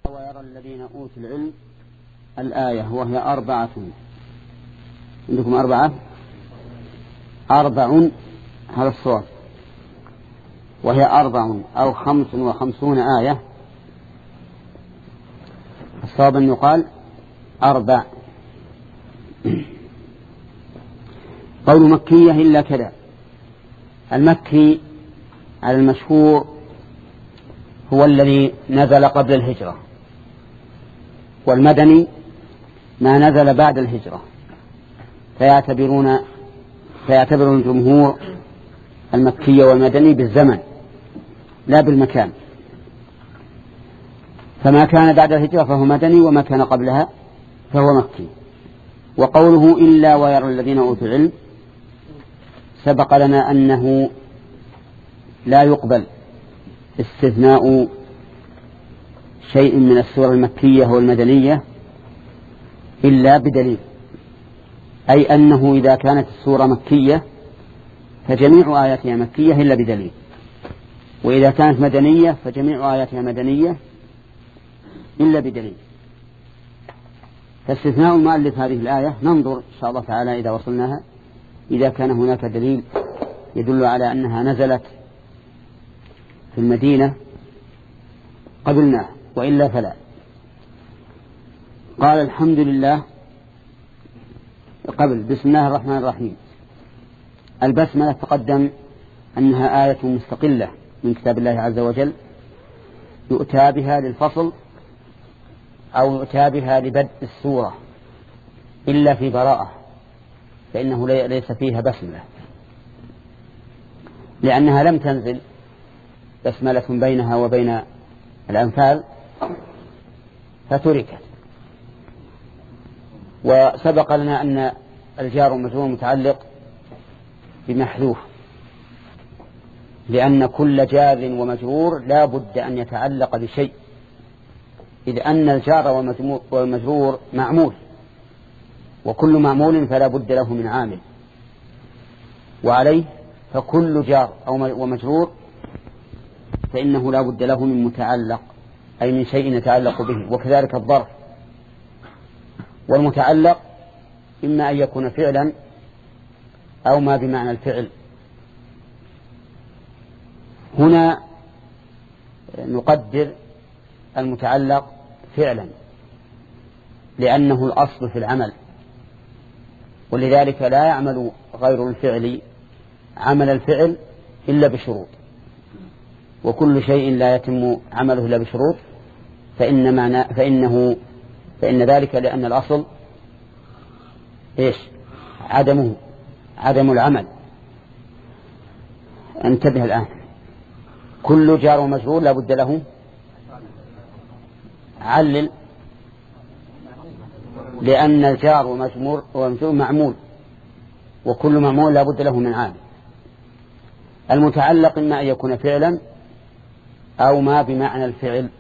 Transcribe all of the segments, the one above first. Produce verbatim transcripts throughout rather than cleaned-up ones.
ويرى الذين أوتوا العلم الآية وهي أربعة. عندكم أربعة أربع هذا الصور، وهي أربع أو خمس وخمسون آية. الصواب أن يقال أربع. قول مكية إلا كذا. المكي على المشهور هو الذي نزل قبل الهجرة، والمدني ما نزل بعد الهجرة، فيعتبرون فيعتبر الجمهور المكي والمدني بالزمن لا بالمكان، فما كان بعد الهجرة فهو مدني، وما كان قبلها فهو مكي. وقوله إلا ويرى الذين أوتوا العلم سبق لنا أنه لا يقبل استثناء شيء من السور المكية والمدنية إلا بدليل، أي أنه إذا كانت السورة مكية فجميع آياتها مكية إلا بدليل، وإذا كانت مدنية فجميع آياتها مدنية إلا بدليل. فاستثناء المؤلف هذه الآية ننظر إن شاء الله تعالى إذا وصلناها، إذا كان هناك دليل يدل على أنها نزلت في المدينة قبلناه، وإلا فلا. قال الحمد لله قبل بسم الله الرحمن الرحيم. البسملة تقدم أنها آية مستقلة من كتاب الله عز وجل، يؤتى بها للفصل أو يؤتى بها لبدء السورة، إلا في براءة فإنه ليس فيها بسملة، لأنها لم تنزل بسملة بينها وبين الأنفال فتركت. وسبق لنا أن الجار والمجرور متعلق بمحذوف، لأن كل جار ومجرور لا بد أن يتعلق بشيء، إذ أن الجار والمجرور معمول، وكل معمول فلا بد له من عامل، وعليه فكل جار أو ومجرور فإنه لا بد له من متعلق، أي من شيء يتعلق به. وكذلك الظرف، والمتعلق إما أن يكون فعلا أو ما بمعنى الفعل. هنا نقدر المتعلق فعلا لأنه الأصل في العمل، ولذلك لا يعمل غير الفعل عمل الفعل إلا بشروط، وكل شيء لا يتم عمله إلا بشروط فإن معنى فإنه فإن ذلك لأن الأصل إيش؟ عدمه عدم العمل. انتبه الآن، كل جار ومجرور لا بد له علل، لأن الجار ومجرور معمول، وكل معمول لا بد له من عامل. المتعلق إما أن يكون فعلا أو ما بمعنى الفعل،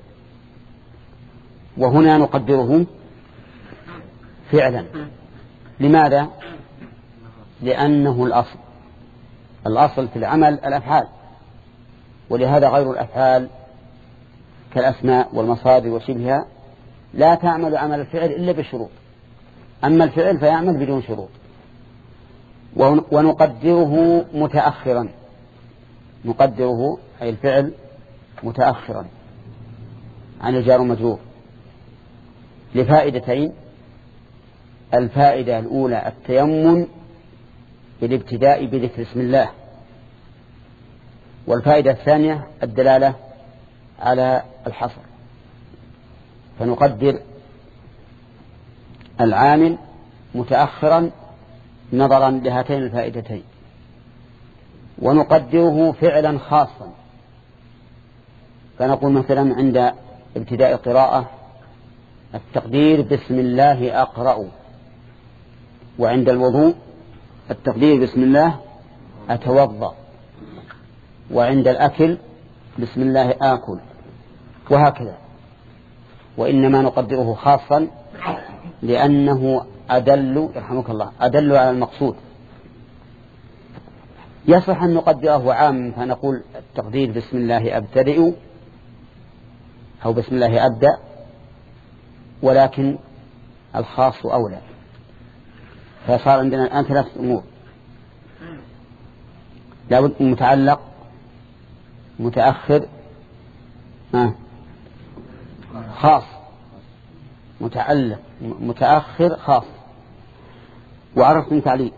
وهنا نقدره فعلا. لماذا؟ لأنه الأصل الأصل في العمل الأفعال، ولهذا غير الأفعال كالأسماء والمصادر وشبهها لا تعمل عمل الفعل إلا بشروط، أما الفعل فيعمل بدون شروط. ونقدره متأخرا، نقدره أي الفعل متأخرا عن الجار والمجرور لفائدتين. الفائدة الأولى التيمم بالابتداء بذكر اسم الله، والفائدة الثانية الدلالة على الحصر، فنقدر العامل متأخرا نظرا لهاتين الفائدتين. ونقدره فعلا خاصا، فنقول مثلا عند ابتداء قراءة التقدير بسم الله أقرأ، وعند الوضوء التقدير بسم الله أتوضأ، وعند الأكل بسم الله آكل، وهكذا. وإنما نقدره خاصا لأنه أدل يرحمك الله أدل على المقصود. يصح أن نقدره عام فنقول التقدير بسم الله أبتدئ أو بسم الله أبدأ، ولكن الخاص أولى. فصار عندنا الآن ثلاث أمور: لابد متعلق، متأخر، آه. خاص. متعلق متأخر خاص. وعرفتم تعليل.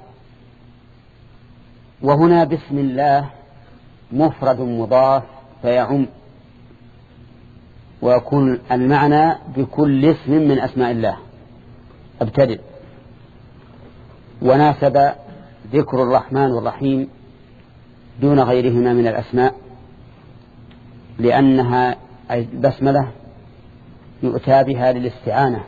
وهنا بسم الله مفرد مضاف فيعم، ويكون المعنى بكل اسم من أسماء الله ابتدئ. وناسب ذكر الرحمن والرحيم دون غيرهما من الأسماء، لأنها أي البسملة يؤتى بها للاستعانة،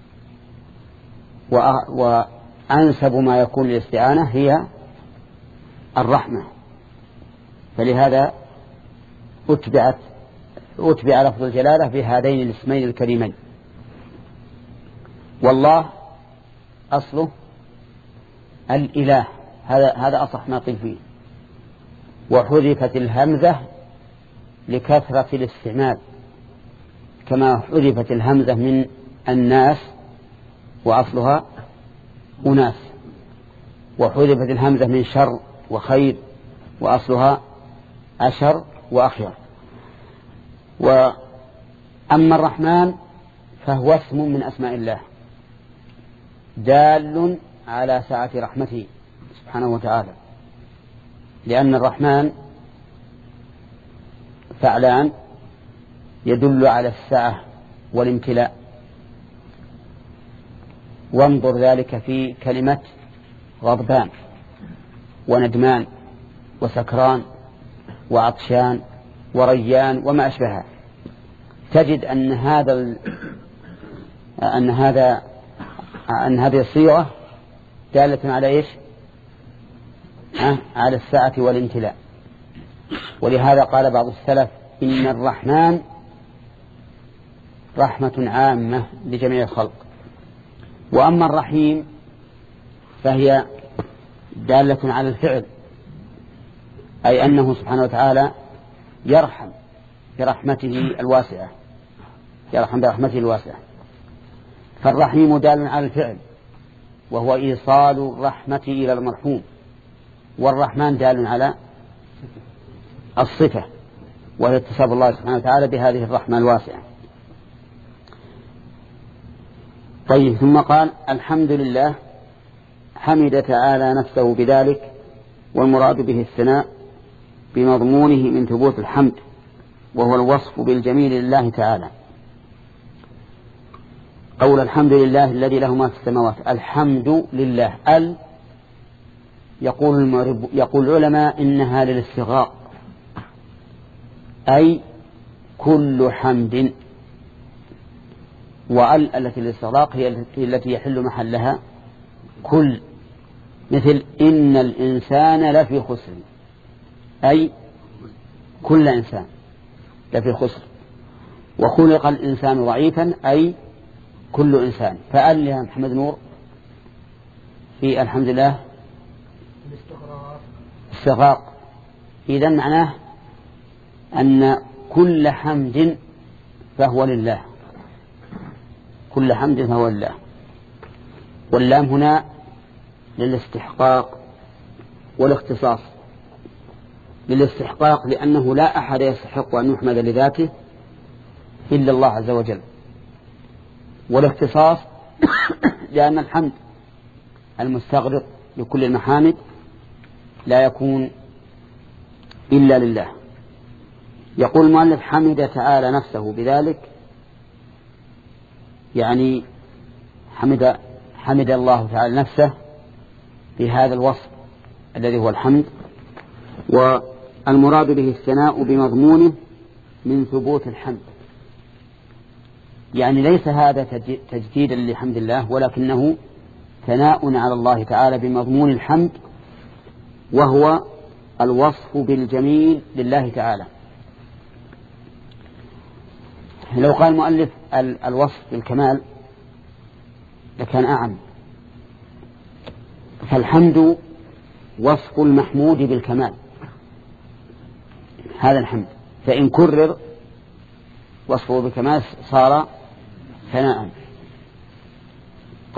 وأنسب ما يكون للاستعانة هي الرحمة، فلهذا أتبعت أتبع لفظ الجلالة بهذين الاسمين الكريمين. والله أصله الإله، هذا هذا أصح ما قيل فيه. وحذفت الهمزة لكثرة الاستعمال، كما حذفت الهمزة من الناس وأصلها أناس، وحذفت الهمزة من شر وخير وأصلها أشر وأخير. وأما الرحمن فهو اسم من أسماء الله دال على سعة رحمته سبحانه وتعالى، لأن الرحمن فعلان يدل على السعة والامتلاء. وانظر ذلك في كلمة غضبان وندمان وسكران وعطشان وريان وما أشبهها، تجد أن هذا أن هذا أن هذه الصيغة دالة على إيش؟ على السعة والامتلاء. ولهذا قال بعض السلف: إن الرحمن رحمة عامة لجميع الخلق. وأما الرحيم فهي دالة على الفعل، أي أنه سبحانه وتعالى يرحم برحمته الواسعة، يرحم برحمته الواسعة. فالرحيم دال على الفعل، وهو إيصال الرحمة إلى المرحوم، والرحمن دال على الصفة، وهي اتصاف الله سبحانه وتعالى بهذه الرحمة الواسعة. طيب، ثم قال: الحمد لله، حمد تعالى نفسه بذلك، والمراد به الثناء بمضمونه من ثبوت الحمد، وهو الوصف بالجميل لله تعالى. قول الحمد لله الذي له ما في السماوات، الحمد لله. ال يقول يقول العلماء إنها للاستغراق، أي كل حمد. وال التي للاستغراق هي التي يحل محلها كل، مثل إن الإنسان لفي خسر، أي كل إنسان لفي خسر. وخلق الإنسان ضعيفا، أي كل إنسان. فقال يا محمد نور في الحمد لله استغراق، إذن معناه أن كل حمد فهو لله، كل حمد فهو لله. واللام هنا للاستحقاق والاختصاص. للاستحقاق لأنه لا أحد يستحق أن يحمد لذاته إلا الله عز وجل. والاختصاص لأن الحمد المستغرق لكل المحامد لا يكون إلا لله. يقول المؤلف: حمد تعالى نفسه بذلك، يعني حمد حمد الله تعالى نفسه بهذا الوصف الذي هو الحمد. والمراد به الثناء بمضمونه من ثبوت الحمد، يعني ليس هذا تجديدا لحمد الله، ولكنه ثناء على الله تعالى بمضمون الحمد، وهو الوصف بالجميل لله تعالى. لو قال المؤلف الوصف بالكمال لكان أعم، فالحمد وصف المحمود بالكمال، هذا الحمد. فإن كرر وصفه بالكمال صار ثناء.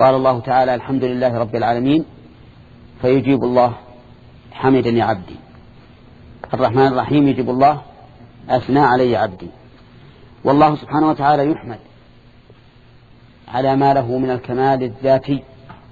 قال الله تعالى الحمد لله رب العالمين فيجيب الله حمدني عبدي. الرحمن الرحيم يجيب الله أثنى علي عبدي. والله سبحانه وتعالى يحمد على ما له من الكمال الذاتي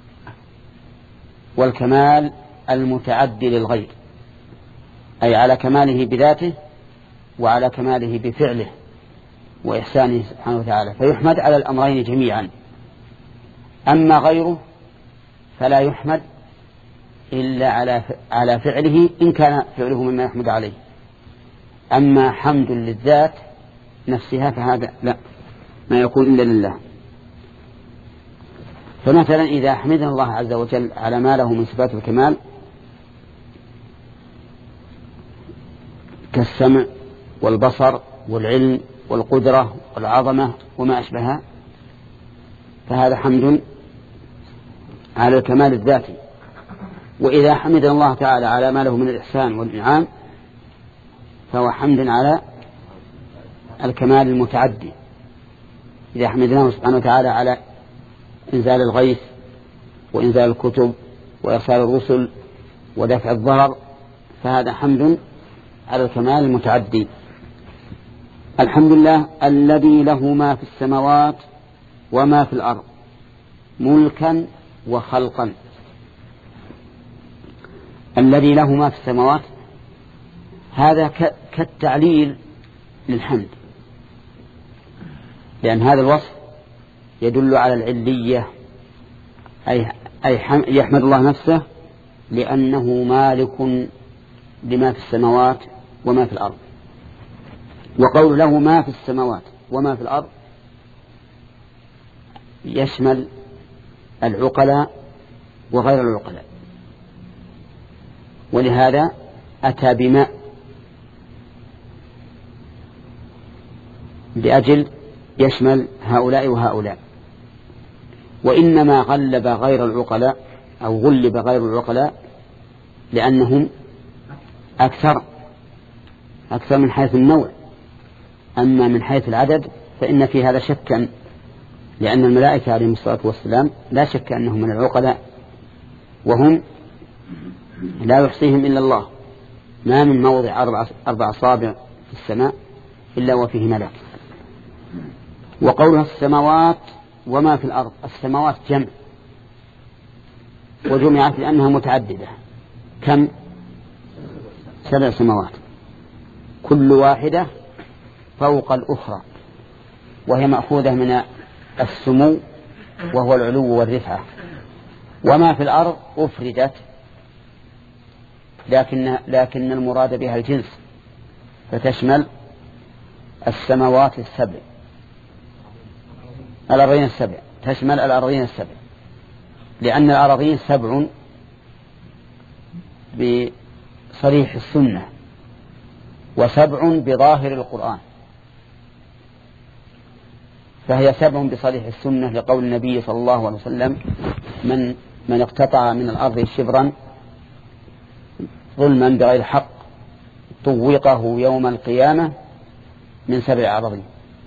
والكمال المتعدي للغير، أي على كماله بذاته وعلى كماله بفعله وإحسانه سبحانه وتعالى، فيحمد على الأمرين جميعا. أما غيره فلا يحمد إلا على على فعله إن كان فعله مما يحمد عليه. أما حمد للذات نفسها فهذا لا، ما يكون إلا لله. فمثلا إذا حمدنا الله عز وجل على ما له من صفات الكمال كالسمع والبصر والعلم والقدرة والعظمة وما أشبهها، فهذا حمد على الكمال الذاتي. وإذا حمد الله تعالى على ما له من الإحسان والإنعام فهو حمد على الكمال المتعدي. إذا حمدناه سبحانه وتعالى على إنزال الغيث وإنزال الكتب وإرسال الرسل ودفع الضرر فهذا حمد على الكمال المتعدي. الحمد لله الذي له ما في السماوات وما في الأرض ملكا وخلقا. الذي له ما في السماوات هذا كالتعليل للحمد، لأن هذا الوصف يدل على العلية، أي, أي يحمد الله نفسه لأنه مالك لما في السماوات وما في الأرض. وقول له ما في السماوات وما في الأرض يشمل العقلاء وغير العقلاء، ولهذا أتى بماء لأجل يشمل هؤلاء وهؤلاء. وإنما غلب غير العقلاء أو غلب غير العقلاء لأنهم أكثر أكثر من حيث النوع. أما من حيث العدد فإن في هذا شكا، لأن الملائكة عليهم الصلاة والسلام لا شك أنهم من العقلاء، وهم لا يحصيهم إلا الله. ما من موضع أربع أصابع في السماء إلا وفيه ملك. وقولها السماوات وما في الأرض، السماوات جمع وجمعت لأنها متعددة. كم؟ سبع سماوات، كل واحدة فوق الأخرى، وهي مأخوذة من السمو وهو العلو والرفعة. وما في الأرض أفردت، لكن, لكن المراد بها الجنس، فتشمل السماوات السبع، الأرضين السبع، تشمل الأرضين السبع، لأن الأرضين سبع بصريح السنة وسبع بظاهر القرآن، فهي سبع بصريح السنة لقول النبي صلى الله عليه وسلم من, من اقتطع من الأرض شبرا ظلما بغير حق طوقه يوم القيامة من سبع أراضين.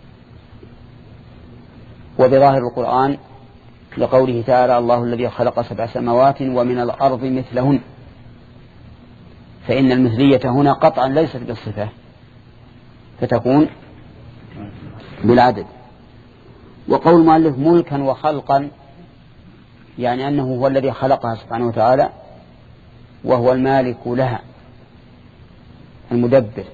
وبظاهر القرآن لقوله تعالى الله الذي خلق سبع سماوات ومن الأرض مثلهن، فإن المثلية هنا قطعا ليست بالصفة فتكون بالعدد. وقول المؤلف ملكا وخلقا يعني أنه هو الذي خلقها سبحانه وتعالى وهو المالك لها المدبر.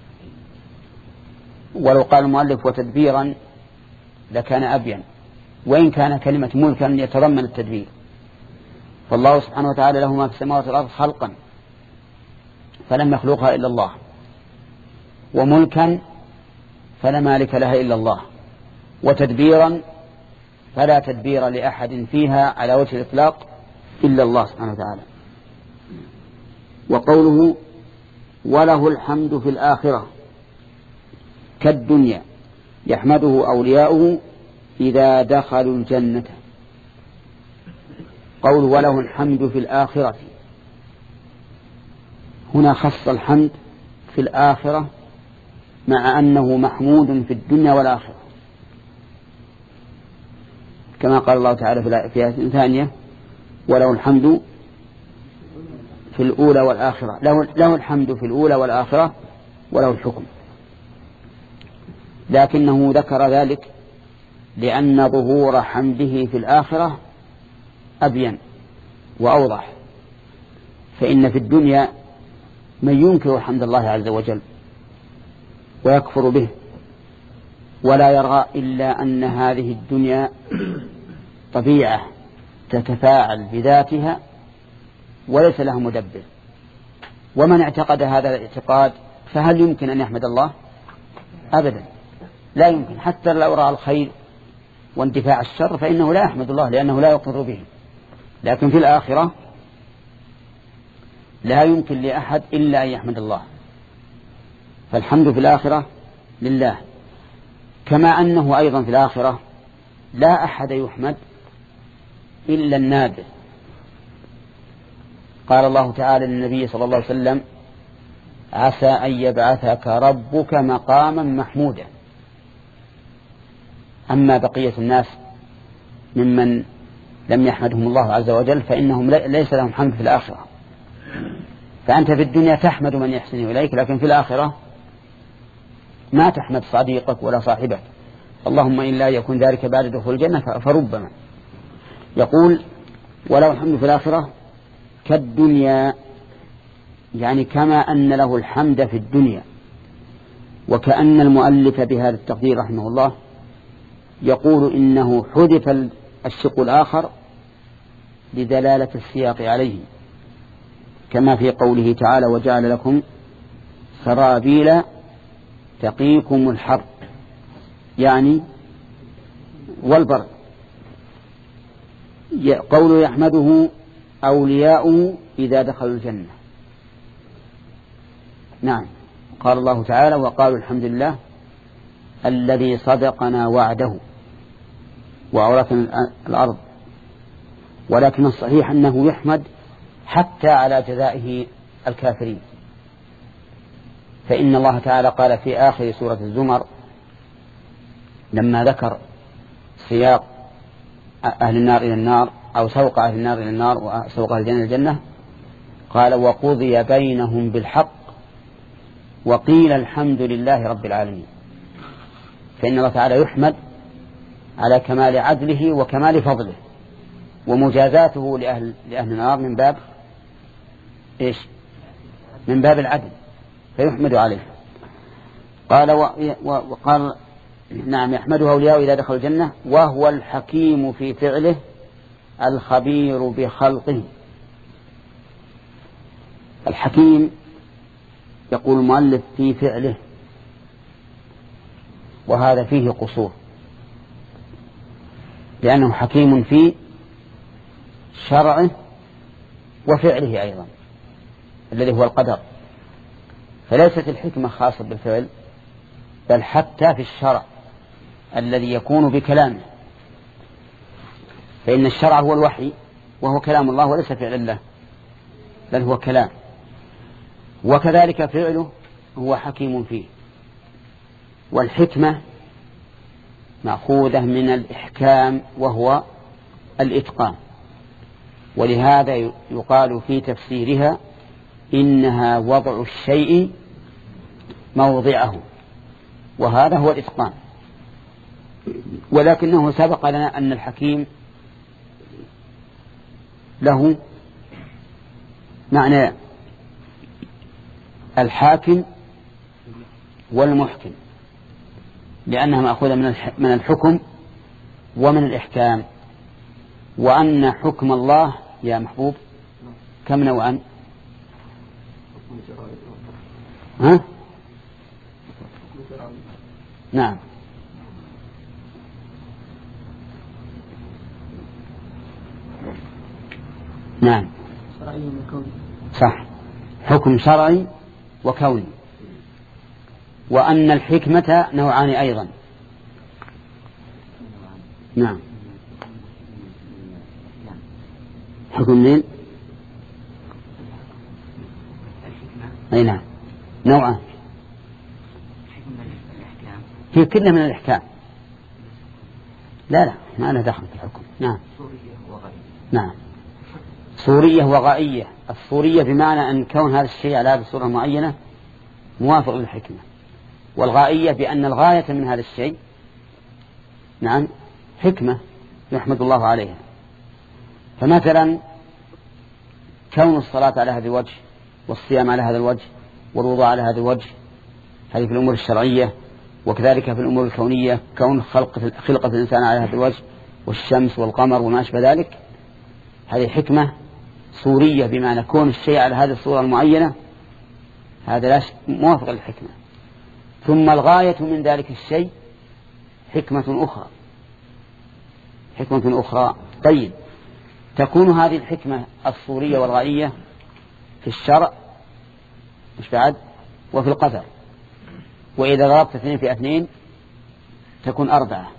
ولو قال المؤلف وتدبيرا لكان أبين، وإن كان كلمة ملكا يتضمن التدبير. فالله سبحانه وتعالى له ما في السماوات والأرض خلقا فلم يخلقها إلا الله، وملكا فلا مالك لها إلا الله، وتدبيرا فلا تدبير لأحد فيها على وجه الإطلاق إلا الله سبحانه وتعالى. وقوله وله الحمد في الآخرة كالدنيا يحمده أولياؤه إذا دخلوا الجنة. قول وله الحمد في الآخرة، هنا خص الحمد في الآخرة مع أنه محمود في الدنيا والآخرة، كما قال الله تعالى في آية ثانية وله الحمد في الأولى والآخرة، له, له الحمد في الأولى والآخرة وله الحكم. لكنه ذكر ذلك لأن ظهور حمده في الآخرة أبين وأوضح. فإن في الدنيا من ينكر حمد الله عز وجل ويكفر به ولا يرى إلا أن هذه الدنيا طبيعة تتفاعل بذاتها وليس لها مدبر. ومن اعتقد هذا الاعتقاد فهل يمكن أن يحمد الله؟ أبدا لا يمكن، حتى لو رأى الخير واندفاع الشر فإنه لا يحمد الله لأنه لا يقر به. لكن في الآخرة لا يمكن لأحد إلا أن يحمد الله، فالحمد في الآخرة لله. كما أنه أيضا في الآخرة لا أحد يحمد إلا النادر. قال الله تعالى للنبي صلى الله عليه وسلم عسى أن يبعثك ربك مقاما محمودا. أما بقية الناس ممن لم يحمدهم الله عز وجل فإنهم ليس لهم حمد في الآخرة. فأنت في الدنيا تحمد من يحسن إليك، لكن في الآخرة ما تحمد صديقك ولا صاحبك، اللهم إلا يكون ذلك بعد دخول الجنة فربما. يقول ولو الحمد في الآخرة كالدنيا، يعني كما أن له الحمد في الدنيا. وكأن المؤلف بهذا التقدير رحمه الله يقول إنه حذف الشق الآخر لدلالة السياق عليه، كما في قوله تعالى وجعل لكم سرابيل تقيكم الحر، يعني والبرد. قوله يحمده أولياؤه إذا دخلوا الجنة. نعم، قال الله تعالى وقالوا الحمد لله الذي صدقنا وعده وأورثنا الأرض. ولكن الصحيح أنه يحمد حتى على جزائه الكافرين، فإن الله تعالى قال في آخر سورة الزمر لما ذكر سياق أهل النار إلى النار أو سوق أهل النار إلى النار وسوق أهل الجنة إلى الجنة قال وقضي بينهم بالحق وقيل الحمد لله رب العالمين. فإن الله تعالى يحمد على كمال عدله وكمال فضله، ومجازاته لأهل, لأهل النار من باب إيش؟ من باب العدل، فيحمد عليه. قال وقال نعم يحمده أولياء إذا دخلوا الجنة وهو الحكيم في فعله الخبير بخلقه. الحكيم يقول المؤلف في فعله، وهذا فيه قصور، لأنه حكيم في شرعه وفعله أيضا الذي هو القدر. فليست الحكمة خاصة بالفعل بل حتى في الشرع الذي يكون بكلامه، فإن الشرع هو الوحي وهو كلام الله وليس فعل الله بل هو كلام. وكذلك فعله هو حكيم فيه. والحكمة مأخوذة من الإحكام وهو الإتقان، ولهذا يقال في تفسيرها إنها وضع الشيء موضعه، وهذا هو الإتقان. ولكنه سبق لنا أن الحكيم له معنى الحاكم والمحكم، لأنها مأخوذة من الحكم ومن الإحكام. وأن حكم الله يا محبوب كم نوعا؟ ها؟ نعم نعم صح، حكم شرعي وكوني. وأن الحكمة نوعان أيضا. نعم حكم مين؟ أي نعم نوعان، في كل من الإحكام. لا لا ما أنا دخل في الحكم. نعم. نعم. صورية وغائية. الصورية بمعنى أن كون هذا الشيء على هذه الصورة المعينة موافق للحكمة، والغائية بأن الغاية من هذا الشيء نعم حكمة يحمد الله عليها. فمثلا كون الصلاة على هذا الوجه والصيام على هذا الوجه والوضوء على هذا الوجه هذه في الأمور الشرعية، وكذلك في الأمور الكونية كون خلق خلقة الإنسان على هذا الوجه والشمس والقمر وما أشبه ذلك، هذه حكمة صورية بمعنى كون الشيء على هذه الصورة المعينة هذا لا موافق للحكمة. ثم الغاية من ذلك الشيء حكمة أخرى حكمة أخرى. طيب تكون هذه الحكمة الصورية والغائية في الشرع مش بعد وفي القدر، وإذا ضربت اثنين في اثنين تكون أربعة.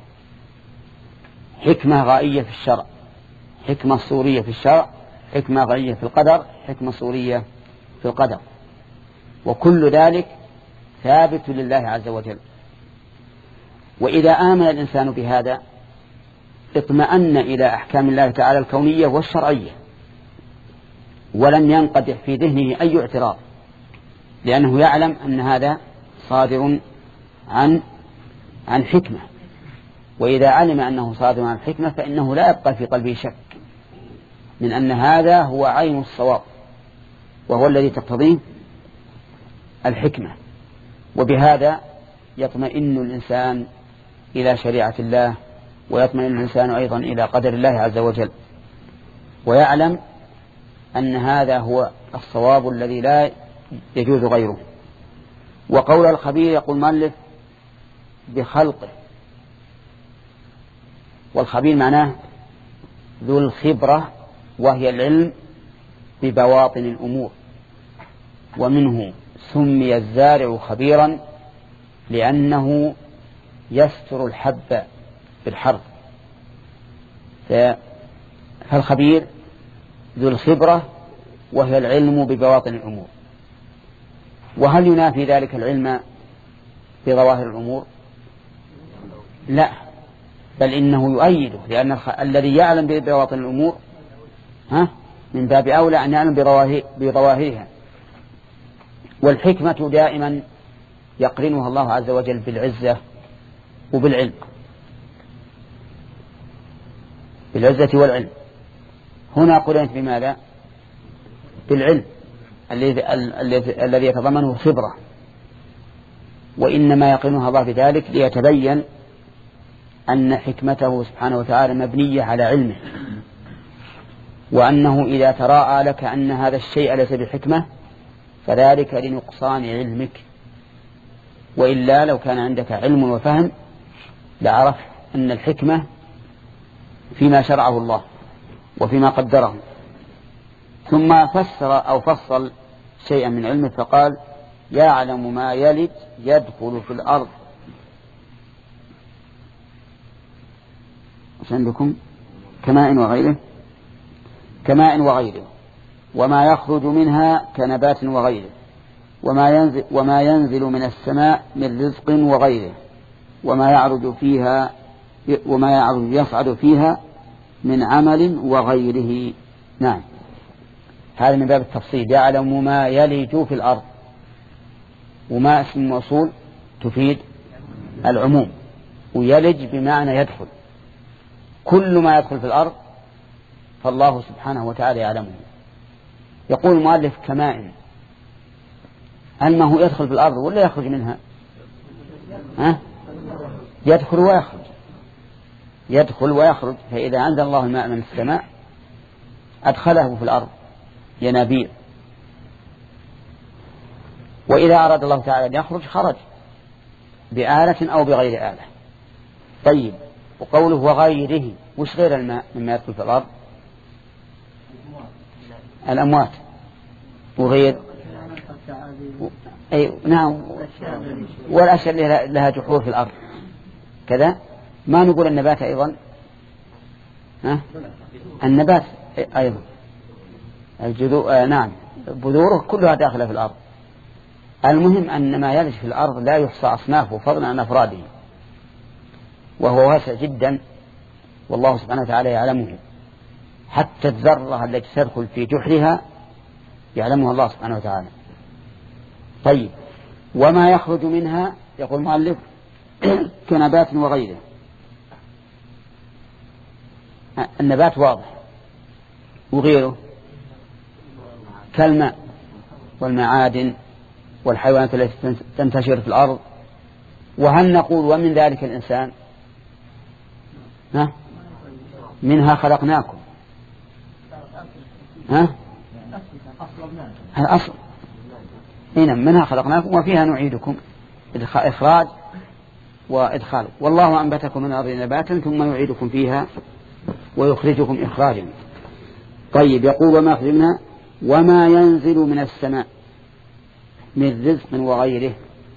حكمة غائية في الشرع، حكمة صورية في الشرع، حكمة غائية في القدر، حكمة صورية في القدر، وكل ذلك ثابت لله عز وجل. وإذا آمن الإنسان بهذا اطمأن إلى أحكام الله تعالى الكونية والشرعية، ولم ينقدح في ذهنه أي اعتراض، لأنه يعلم أن هذا صادر عن عن حكمة. وإذا علم أنه صادر عن حكمة فإنه لا يبقى في قلبه شك من أن هذا هو عين الصواب وهو الذي تقتضيه الحكمة. وبهذا يطمئن الإنسان إلى شريعة الله، ويطمئن الإنسان أيضا إلى قدر الله عز وجل، ويعلم أن هذا هو الصواب الذي لا يجوز غيره. وقول الخبير يقول مؤلف بخلقه، والخبير معناه ذو الخبرة وهي العلم ببواطن الأمور، ومنه سمي الزارع خبيرا لأنه يستر الحب بالحرث. فالخبير ذو الخبرة وهي العلم ببواطن الأمور. وهل ينافي ذلك العلم بظواهر الأمور؟ لا، بل إنه يؤيده، لأن الذي يعلم ببواطن الأمور ها من باب أولى أن يعلم بظواهرها. والحكمة دائما يقرنها الله عز وجل بالعزة وبالعلم، بالعزة والعلم. هنا قرنت بماذا؟ بالعلم الذي يتضمنه الخبرة، وإنما يقرنها الله بذلك ليتبين أن حكمته سبحانه وتعالى مبنية على علمه، وأنه إذا تراءى لك أن هذا الشيء ليس بحكمة فذلك لنقصان علمك، وإلا لو كان عندك علم وفهم لعرف أن الحكمة فيما شرعه الله وفيما قدره. ثم فسر أو فصل شيئا من علمه فقال يعلم ما يلج يدخل في الأرض. عندكم كماء وغيره كماء وغيره وما يخرج منها كنبات وغيره وما ينزل, وما ينزل من السماء من رزق وغيره وما يعرج فيها وما يعرج يصعد فيها من عمل وغيره. نعم، هذا من باب التفصيل. يعلم ما يلج في الأرض، وما اسم موصول تفيد العموم، ويلج بمعنى يدخل. كل ما يدخل في الأرض فالله سبحانه وتعالى يعلمه. يقول المؤلف كماء، هل ما هو يدخل في الأرض ولا يخرج منها؟ ها؟ يدخل ويخرج، يدخل ويخرج. فإذا أنزل الله الماء من السماء أدخله في الأرض ينابيع، وإذا أراد الله تعالى أن يخرج خرج بآلة أو بغير آلة. طيب، وقوله وغيره، وش غير الماء مما يدخل في الأرض؟ الأموات وغير أي نعم، والأشياء اللي لها جحور في الأرض كذا. ما نقول النبات أيضا، ها؟ النبات أيضا الجذور، آه نعم، بذوره كلها داخلة في الأرض. المهم أن ما يلج في الأرض لا يحصى أصنافه فضلا عن أفراده، وهو واسع جدا والله سبحانه وتعالى يعلمه، حتى الذرة التي تدخل في جحرها يعلمها الله سبحانه وتعالى. طيب، وما يخرج منها يقول المؤلف كنبات وغيره. النبات واضح، وغيره كالماء والمعادن والحيوانات التي تنتشر في الأرض. وهل نقول ومن ذلك الإنسان؟ ها؟ منها خلقناكم. ها؟ الأصل هنا منها خلقناكم وفيها نعيدكم، إخراج وإدخال. والله أنبتكم من الأرض نباتا ثم يعيدكم فيها ويخرجكم إخراجا. طيب، يقول وما يخرج منها وما ينزل من السماء من رزق وغيره.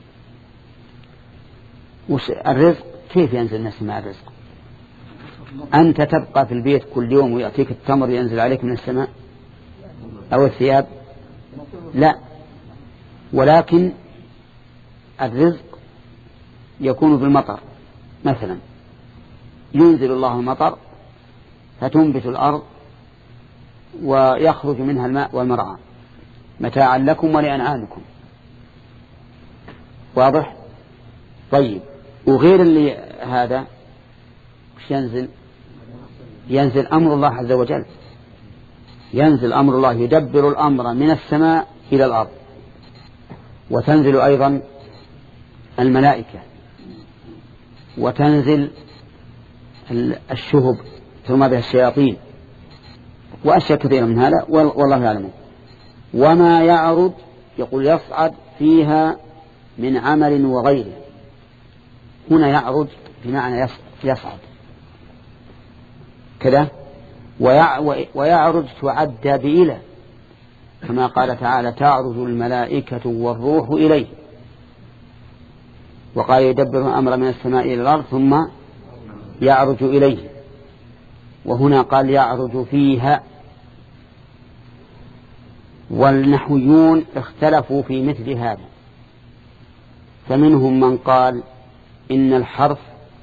الرزق كيف ينزل من السماء؟ الرزق أنت تبقى في البيت كل يوم ويأتيك التمر ينزل عليك من السماء أو الثياب؟ لا، ولكن الرزق يكون بالمطر. مثلا ينزل الله المطر فتنبت الأرض ويخرج منها الماء والمرعى متاعا لكم ولأنعامكم. واضح؟ طيب، وغير اللي هذا وش ينزل؟ ينزل أمر الله عز وجل، ينزل أمر الله، يدبر الأمر من السماء إلى الأرض. وتنزل أيضا الملائكة، وتنزل الشهب ثم بها الشياطين وأشياء كثيرة من هذا والله يعلم. وما يعرض يقول يصعد فيها من عمل وغيره. هنا يعرض بمعنى يصعد كذا، ويعرض تعد بإلى، كما قال تعالى تعرض الملائكة والروح إليه. وقال يدبر الأمر من السماء إلى الأرض ثم يعرج إليه. وهنا قال يعرج فيها. والنحويون اختلفوا في مثل هذا، فمنهم من قال إن الحرف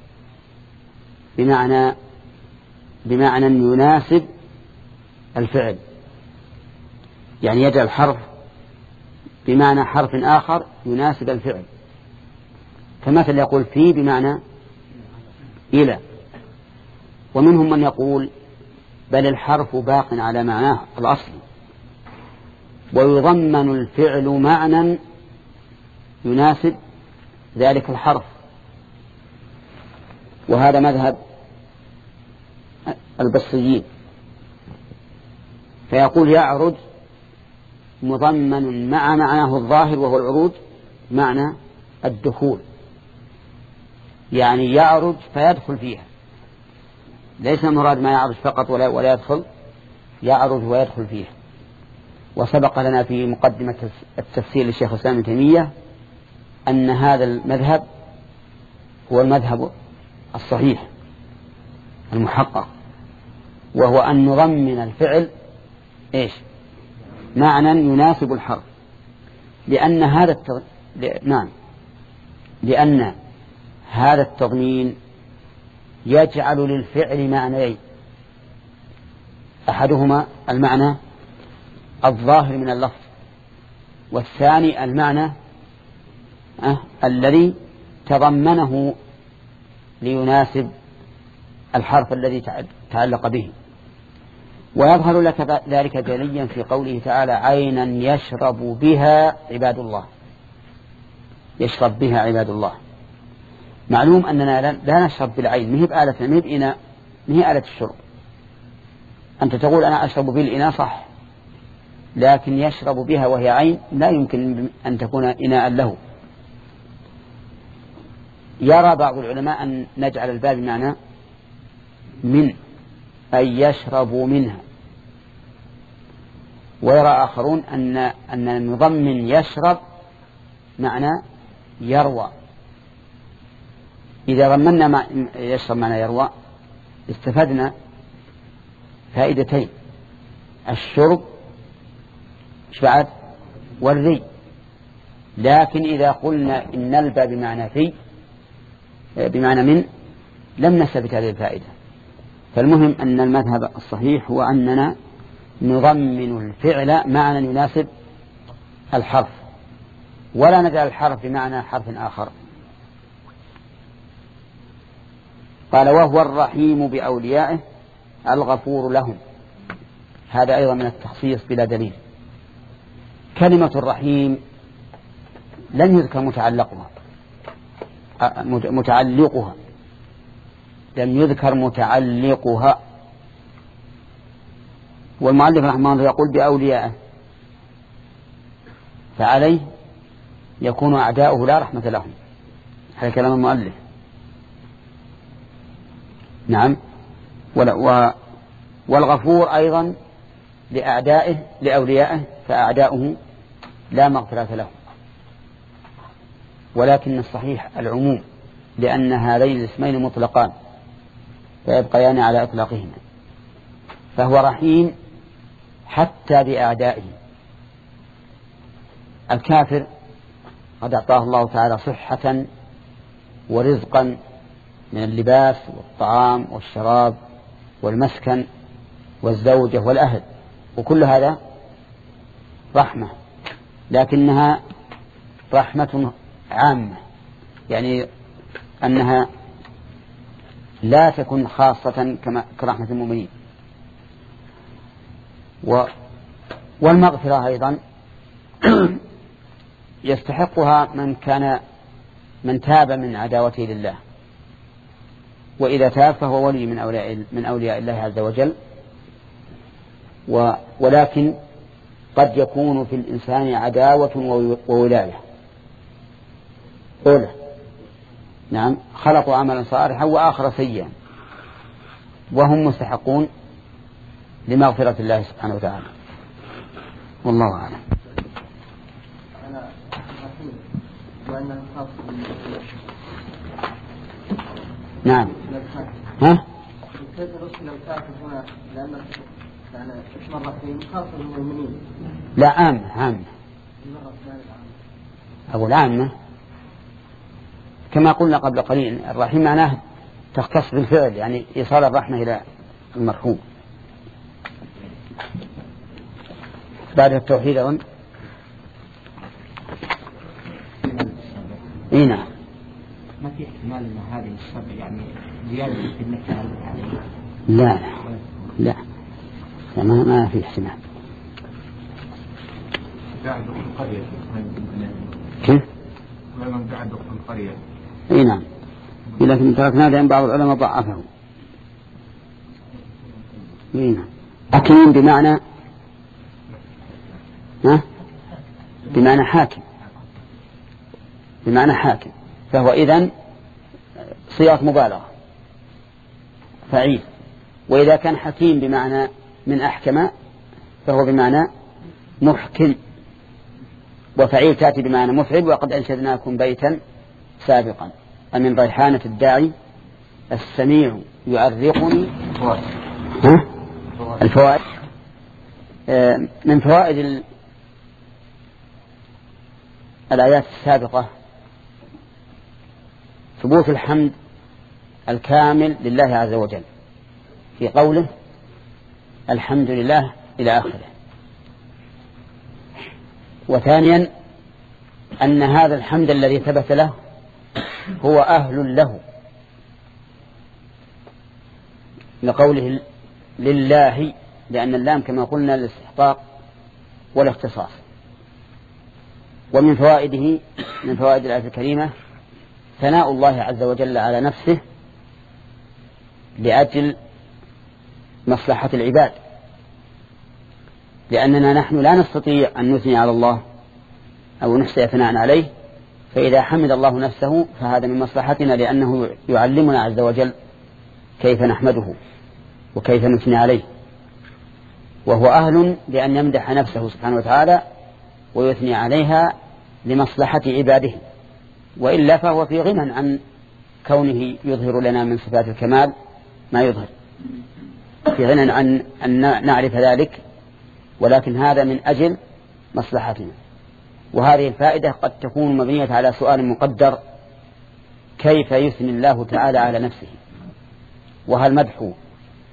بمعنى بمعنى يناسب الفعل، يعني يجعل الحرف بمعنى حرف آخر يناسب الفعل. فمثل يقول في بمعنى إلى. ومنهم من يقول بل الحرف باق على معناه الأصلي، ويضمن الفعل معنى يناسب ذلك الحرف. وهذا مذهب البصريين، فيقول يعرج مضمن مع معناه الظاهر وهو العروج معنى الدخول، يعني يعرج فيدخل فيها، ليس المراد ما يعرج فقط ولا, ولا يدخل، يعرج ويدخل فيها. وسبق لنا في مقدمة التفسير للشيخ الإسلام ابن تيمية أن هذا المذهب هو المذهب الصحيح المحقق، وهو أن نضمن الفعل إيش؟ معنى يناسب الحرف، لأن هذا التض... نعم لأن هذا التضمين يجعل للفعل معنيين، أحدهما المعنى الظاهر من اللفظ، والثاني المعنى أه الذي تضمنه ليناسب الحرف الذي تعلق به. ويظهر لك ذلك جليا في قوله تعالى عينا يشرب بها عباد الله، يشرب بها عباد الله. معلوم أننا لا نشرب بالعين، مهب آلة مهب إناء، مهب آلة الشرب. أنت تقول أنا أشرب بالإناء صح، لكن يشرب بها وهي عين لا يمكن أن تكون إناء له. يرى بعض العلماء أن نجعل الباب معنى من أي يشرب منها، ويرى آخرون أن أن نضمن يشرب معنى يروى. إذا ضمننا ما يشرب معنى يروى استفدنا فائدتين: الشرب بعد والري. لكن إذا قلنا إن الباب بمعنى في بمعنى من لم نستفد هذه الفائدة، فالمهم أن المذهب الصحيح هو أننا نضمن الفعل معنى يناسب الحرف، ولا نجعل الحرف بمعنى حرف آخر. قال وهو الرحيم بأوليائه الغفور لهم، هذا أيضا من التخصيص بلا دليل. كلمة الرحيم لم يذكر متعلقها متعلقها لم يذكر متعلقها والمؤلف رحمه الله يقول بأوليائه، فعليه يكون أعداؤه لا رحمة لهم، هذا كلام المؤلف. نعم. والغفور أيضا لأعدائه لأوليائه فأعداؤه لا مغفرة لهم، ولكن الصحيح العموم لأن هذين الاسمين مطلقان فيبقيان على إطلاقهما، فهو رحيم حتى بأعدائه. الكافر قد أعطاه الله تعالى صحة ورزقا من اللباس والطعام والشراب والمسكن والزوجة والأهل، وكل هذا رحمة، لكنها رحمة عامة، يعني أنها لا تكون خاصة كما كرحمة المؤمنين. والمغفرة أيضا يستحقها من كان من تاب من عداوته لله، وإذا تاب فهو ولي من أولياء من أولياء الله عز وجل. ولكن قد يكون في الإنسان عداوة وولاية. أولى نعم خلقوا عملا صالحا وآخر سيئا، وهم مستحقون لمغفرة الله سبحانه وتعالى، والله أعلم. نعم. ها؟ لا عامة عامة أقول عامة كما قلنا قبل قليل. الرحيم معناه تختص بالفعل، يعني إيصال الرحمة إلى المرحوم. بعد التوحيد أظن إيه نعم. ما في احتمال أن هذه الصبر يعني زيادة في النكال عليه؟ لا لا لا ما, ما في احتمال. قاعد دخل القرية كيف؟ ومن قاعد دخل القرية اي نعم، لكن تركنا لأن بعض العلماء ضعفه. اي نعم. حكيم بمعنى ها؟ بمعنى حاكم، بمعنى حاكم، فهو إذن صيغة مبالغة فعيل. وإذا كان حكيم بمعنى من أحكم فهو بمعنى محكم، وفعيل تأتي بمعنى مفعل. وقد أنشدناكم بيتا سابقا أمن ريحانة الداعي السميع يعرقني. ها؟ الفوائد من فوائد الآيات السابقة ثبوت الحمد الكامل لله عز وجل في قوله الحمد لله إلى آخره. وثانيا أن هذا الحمد الذي ثبت له هو أهل له، لقوله لله، لأن اللام كما قلنا للاستحقاق والاختصاص. ومن فوائده من فوائد الآية الكريمة ثناء الله عز وجل على نفسه لأجل مصلحة العباد، لأننا نحن لا نستطيع أن نثني على الله أو نحصي ثناء عليه، فإذا حمد الله نفسه فهذا من مصلحتنا، لأنه يعلمنا عز وجل كيف نحمده وكيف نثني عليه، وهو أهل بأن يمدح نفسه سبحانه وتعالى ويثني عليها لمصلحة عباده، وإلا فهو في غنى عن كونه يظهر لنا من صفات الكمال ما يظهر، في غنى عن أن نعرف ذلك، ولكن هذا من أجل مصلحتنا. وهذه الفائدة قد تكون مبنية على سؤال مقدر: كيف يثني الله تعالى على نفسه؟ وهل مدح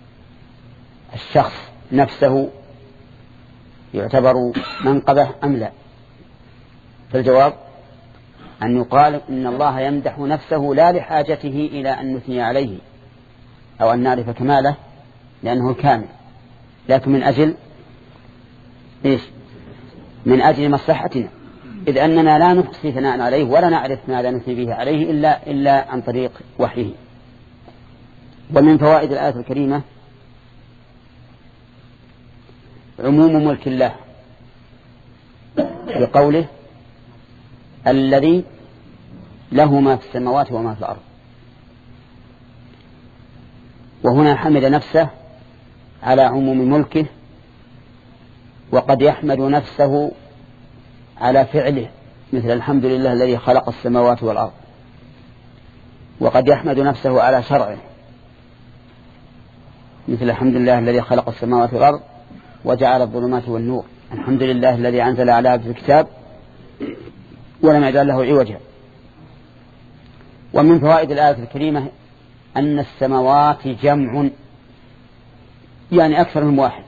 الشخص نفسه يعتبر منقبة أم لا؟ فالجواب أن يقال إن الله يمدح نفسه لا لحاجته إلى أن نثني عليه أو أن نعرف كماله لأنه الكامل، لكن من أجل إيش؟ من أجل مصلحتنا، إذ أننا لا نحصي ثناء عليه ولا نعرف ماذا نثني به عليه إلا, إلا عن طريق وحيه. ومن فوائد الآية الكريمة عموم ملك الله بقوله الذي له ما في السماوات وما في الأرض، وهنا حمد نفسه على عموم ملكه، وقد يحمد نفسه على فعله مثل الحمد لله الذي خلق السماوات والأرض، وقد يحمد نفسه على شرعه مثل الحمد لله الذي خلق السماوات والأرض وجعل الظلمات والنور، الحمد لله الذي أنزل على عبده الكتاب ولم يجعل له عوجا. ومن فوائد الآية الكريمة أن السماوات جمع، يعني أكثر من واحد،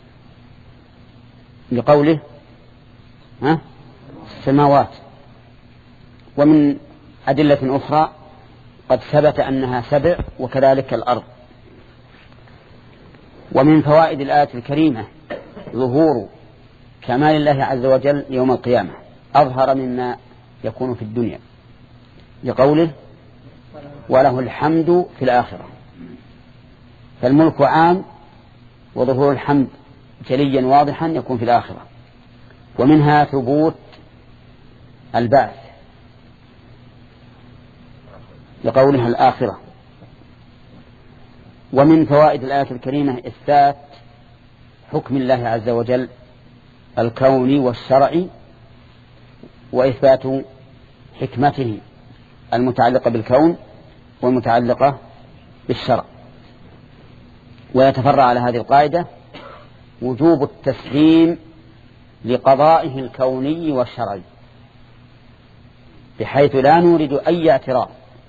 لقوله ها السماوات. ومن أدلة أخرى قد ثبت أنها سبع وكذلك الأرض. ومن فوائد الآية الكريمة ظهور كمال الله عز وجل يوم القيامة أظهر مما يكون في الدنيا، لقوله وله الحمد في الآخرة، فالملك عام وظهور الحمد جليا واضحا يكون في الآخرة. ومنها ثبوت البعث لقولها الآخرة. ومن فوائد الآية الكريمة إثبات حكم الله عز وجل الكوني والشرعي، وإثبات حكمته المتعلقة بالكون والمتعلقة بالشرع. ويتفرع على هذه القاعدة وجوب التسليم لقضائه الكوني والشرعي، بحيث لا نورد أي اعتراض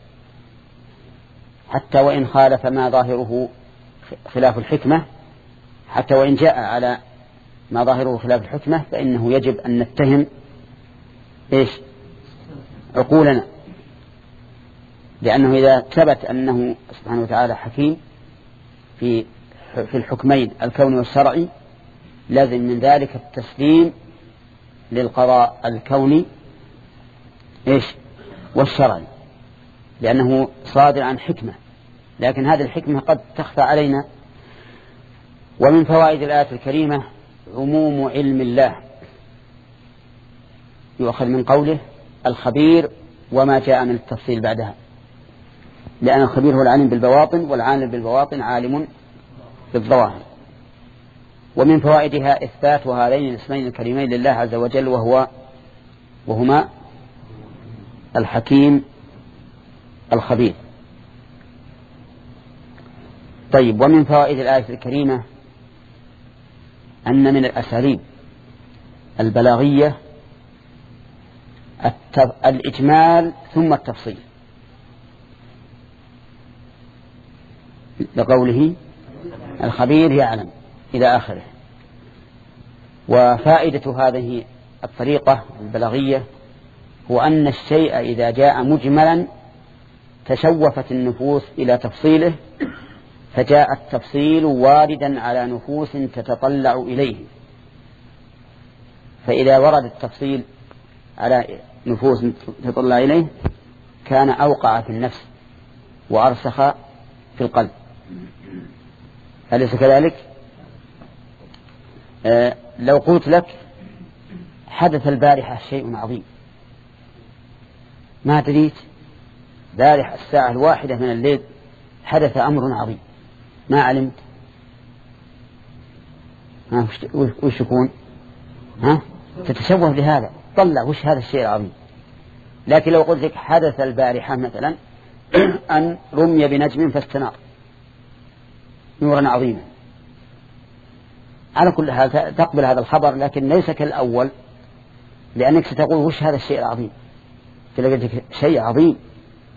حتى وإن خالف ما ظاهره خلاف الحكمة، حتى وإن جاء على ما ظاهره خلاف الحكمة، فإنه يجب أن نتهم إيش عقولنا، لأنه إذا ثبت أنه سبحانه وتعالى حكيم في في الحكمين الكوني والشرعي لازم من ذلك التسليم للقضاء الكوني إيش والشرعي، لأنه صادر عن حكمة، لكن هذه الحكمة قد تخفى علينا. ومن فوائد الآية الكريمة عموم علم الله، يؤخذ من قوله الخبير وما جاء من التفصيل بعدها، لأن الخبير هو العالم بالبواطن، والعالم بالبواطن عالم بالظواهر. ومن فوائدها إثبات هذين الاسمين الكريمين لله عز وجل، وهو وهما الحكيم الخبير. طيب، ومن فوائد الآية الكريمة أن من الأساليب البلاغية الإجمال ثم التفصيل، لقوله الخبير يعلم إلى آخره. وفائدة هذه الطريقة البلاغية هو أن الشيء إذا جاء مجملا تشوفت النفوس إلى تفصيله، فجاء التفصيل واردا على نفوس تتطلع إليه، فإذا ورد التفصيل على نفوس تتطلع إليه كان أوقع في النفس وأرسخ في القلب. أليس كذلك؟ آه لو قلت لك حدث البارحة شيء عظيم، ما دريت بارحة الساعة الواحدة من الليل حدث أمر عظيم، ما علمت، ها وش يكون؟ ها تتشوه بهذا، طلع وش هذا الشيء العظيم. لكن لو قلت لك حدث البارحة مثلا أن رمي بنجم فاستنار نورا عظيما، على كل حال تقبل هذا الخبر، لكن ليس كالأول، لأنك ستقول وش هذا الشيء العظيم، تلاقيك شيء عظيم،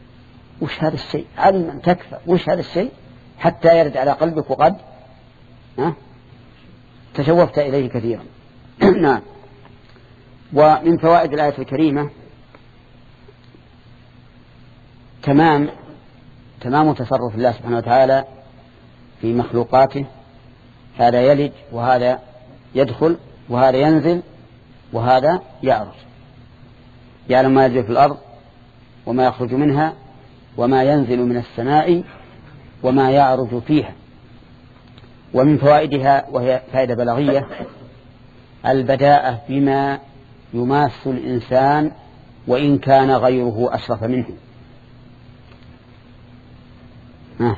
وش هذا الشيء علما تكفى، وش هذا الشيء حتى يرد على قلبك وقد ها؟ تشوفت إليه كثيرا. نعم. ومن فوائد الآية الكريمة تمام تمام تصرف الله سبحانه وتعالى في مخلوقاته، هذا يلج وهذا يدخل وهذا ينزل وهذا يعرج، يعلم ما يجري في الأرض وما يخرج منها وما ينزل من السماء وما يعرج فيها. ومن فوائدها وهي فائدة بلاغية البداءة بما يماس الإنسان وإن كان غيره أشرف منه. ها.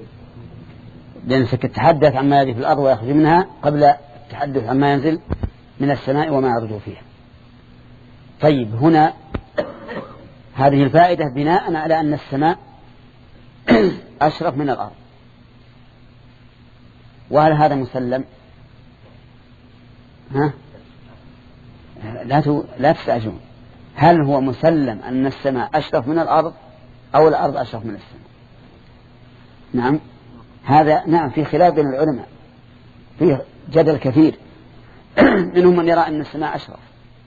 لأنك تتحدث عما يجري في الأرض ويخرج منها قبل التحدث عما ينزل من السماء وما يعرج فيها. طيب، هنا هذه الفائدة بناء على أن السماء أشرف من الأرض، وهل هذا مسلم؟ ها؟ لا لا تستعجلون، هل هو مسلم أن السماء أشرف من الأرض أو الأرض أشرف من السماء؟ نعم، هذا نعم في خلاف بين العلماء، فيه جدل كثير. منهم من يرى أن السماء أشرف،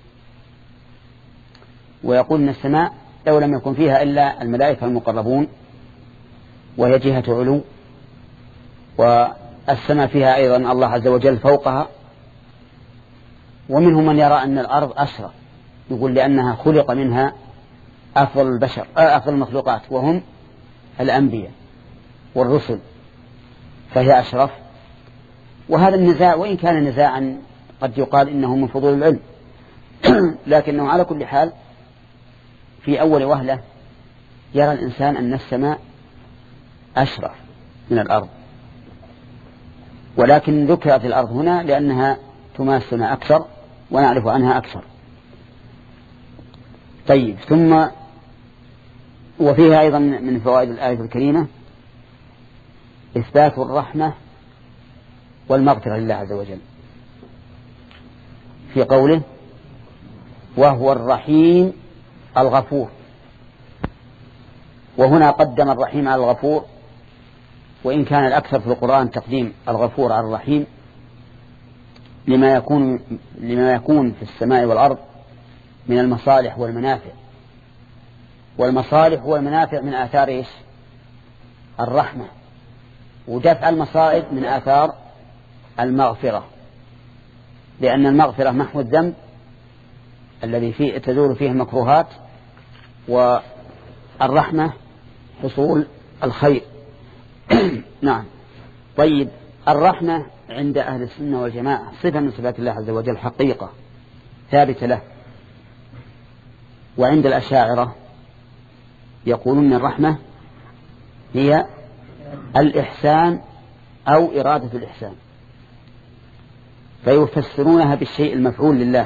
ويقول أن السماء لو لم يكن فيها إلا الملائكة المقربون وهي جهة علو، والسماء فيها أيضا الله عز وجل فوقها. ومنهم من يرى أن الأرض أشرف، يقول لأنها خلق منها أفضل البشر أفضل المخلوقات وهم الأنبياء والرسل، فهي أشرف. وهذا النزاع وإن كان نزاعا قد يقال إنه من فضول العلم، لكنه على كل حال في أول وهلة يرى الإنسان أن السماء أشرف من الأرض، ولكن ذكرت الأرض هنا لأنها تماسنا أكثر ونعرف عنها أكثر. طيب، ثم وفيها أيضا من فوائد الآية الكريمة إثبات الرحمة والمغفرة لله عز وجل في قوله وهو الرحيم الغفور. وهنا قدم الرحيم على الغفور، وإن كان الأكثر في القرآن تقديم الغفور على الرحيم لما يكون لما يكون في السماء والأرض من المصالح والمنافع. والمصالح والمنافع من آثار إيش؟ الرحمة، ودفع المصائب من آثار المغفرة، لأن المغفرة محو الذنب الذي فيه تزول فيه المكروهات، والرحمة حصول الخير. نعم. طيب، الرحمة عند أهل السنة والجماعة صفة من صفات الله عز وجل حقيقة ثابتة له. وعند الأشاعرة يقولون الرحمة هي الإحسان أو إرادة الإحسان، فيفسرونها بالشيء المفعول لله،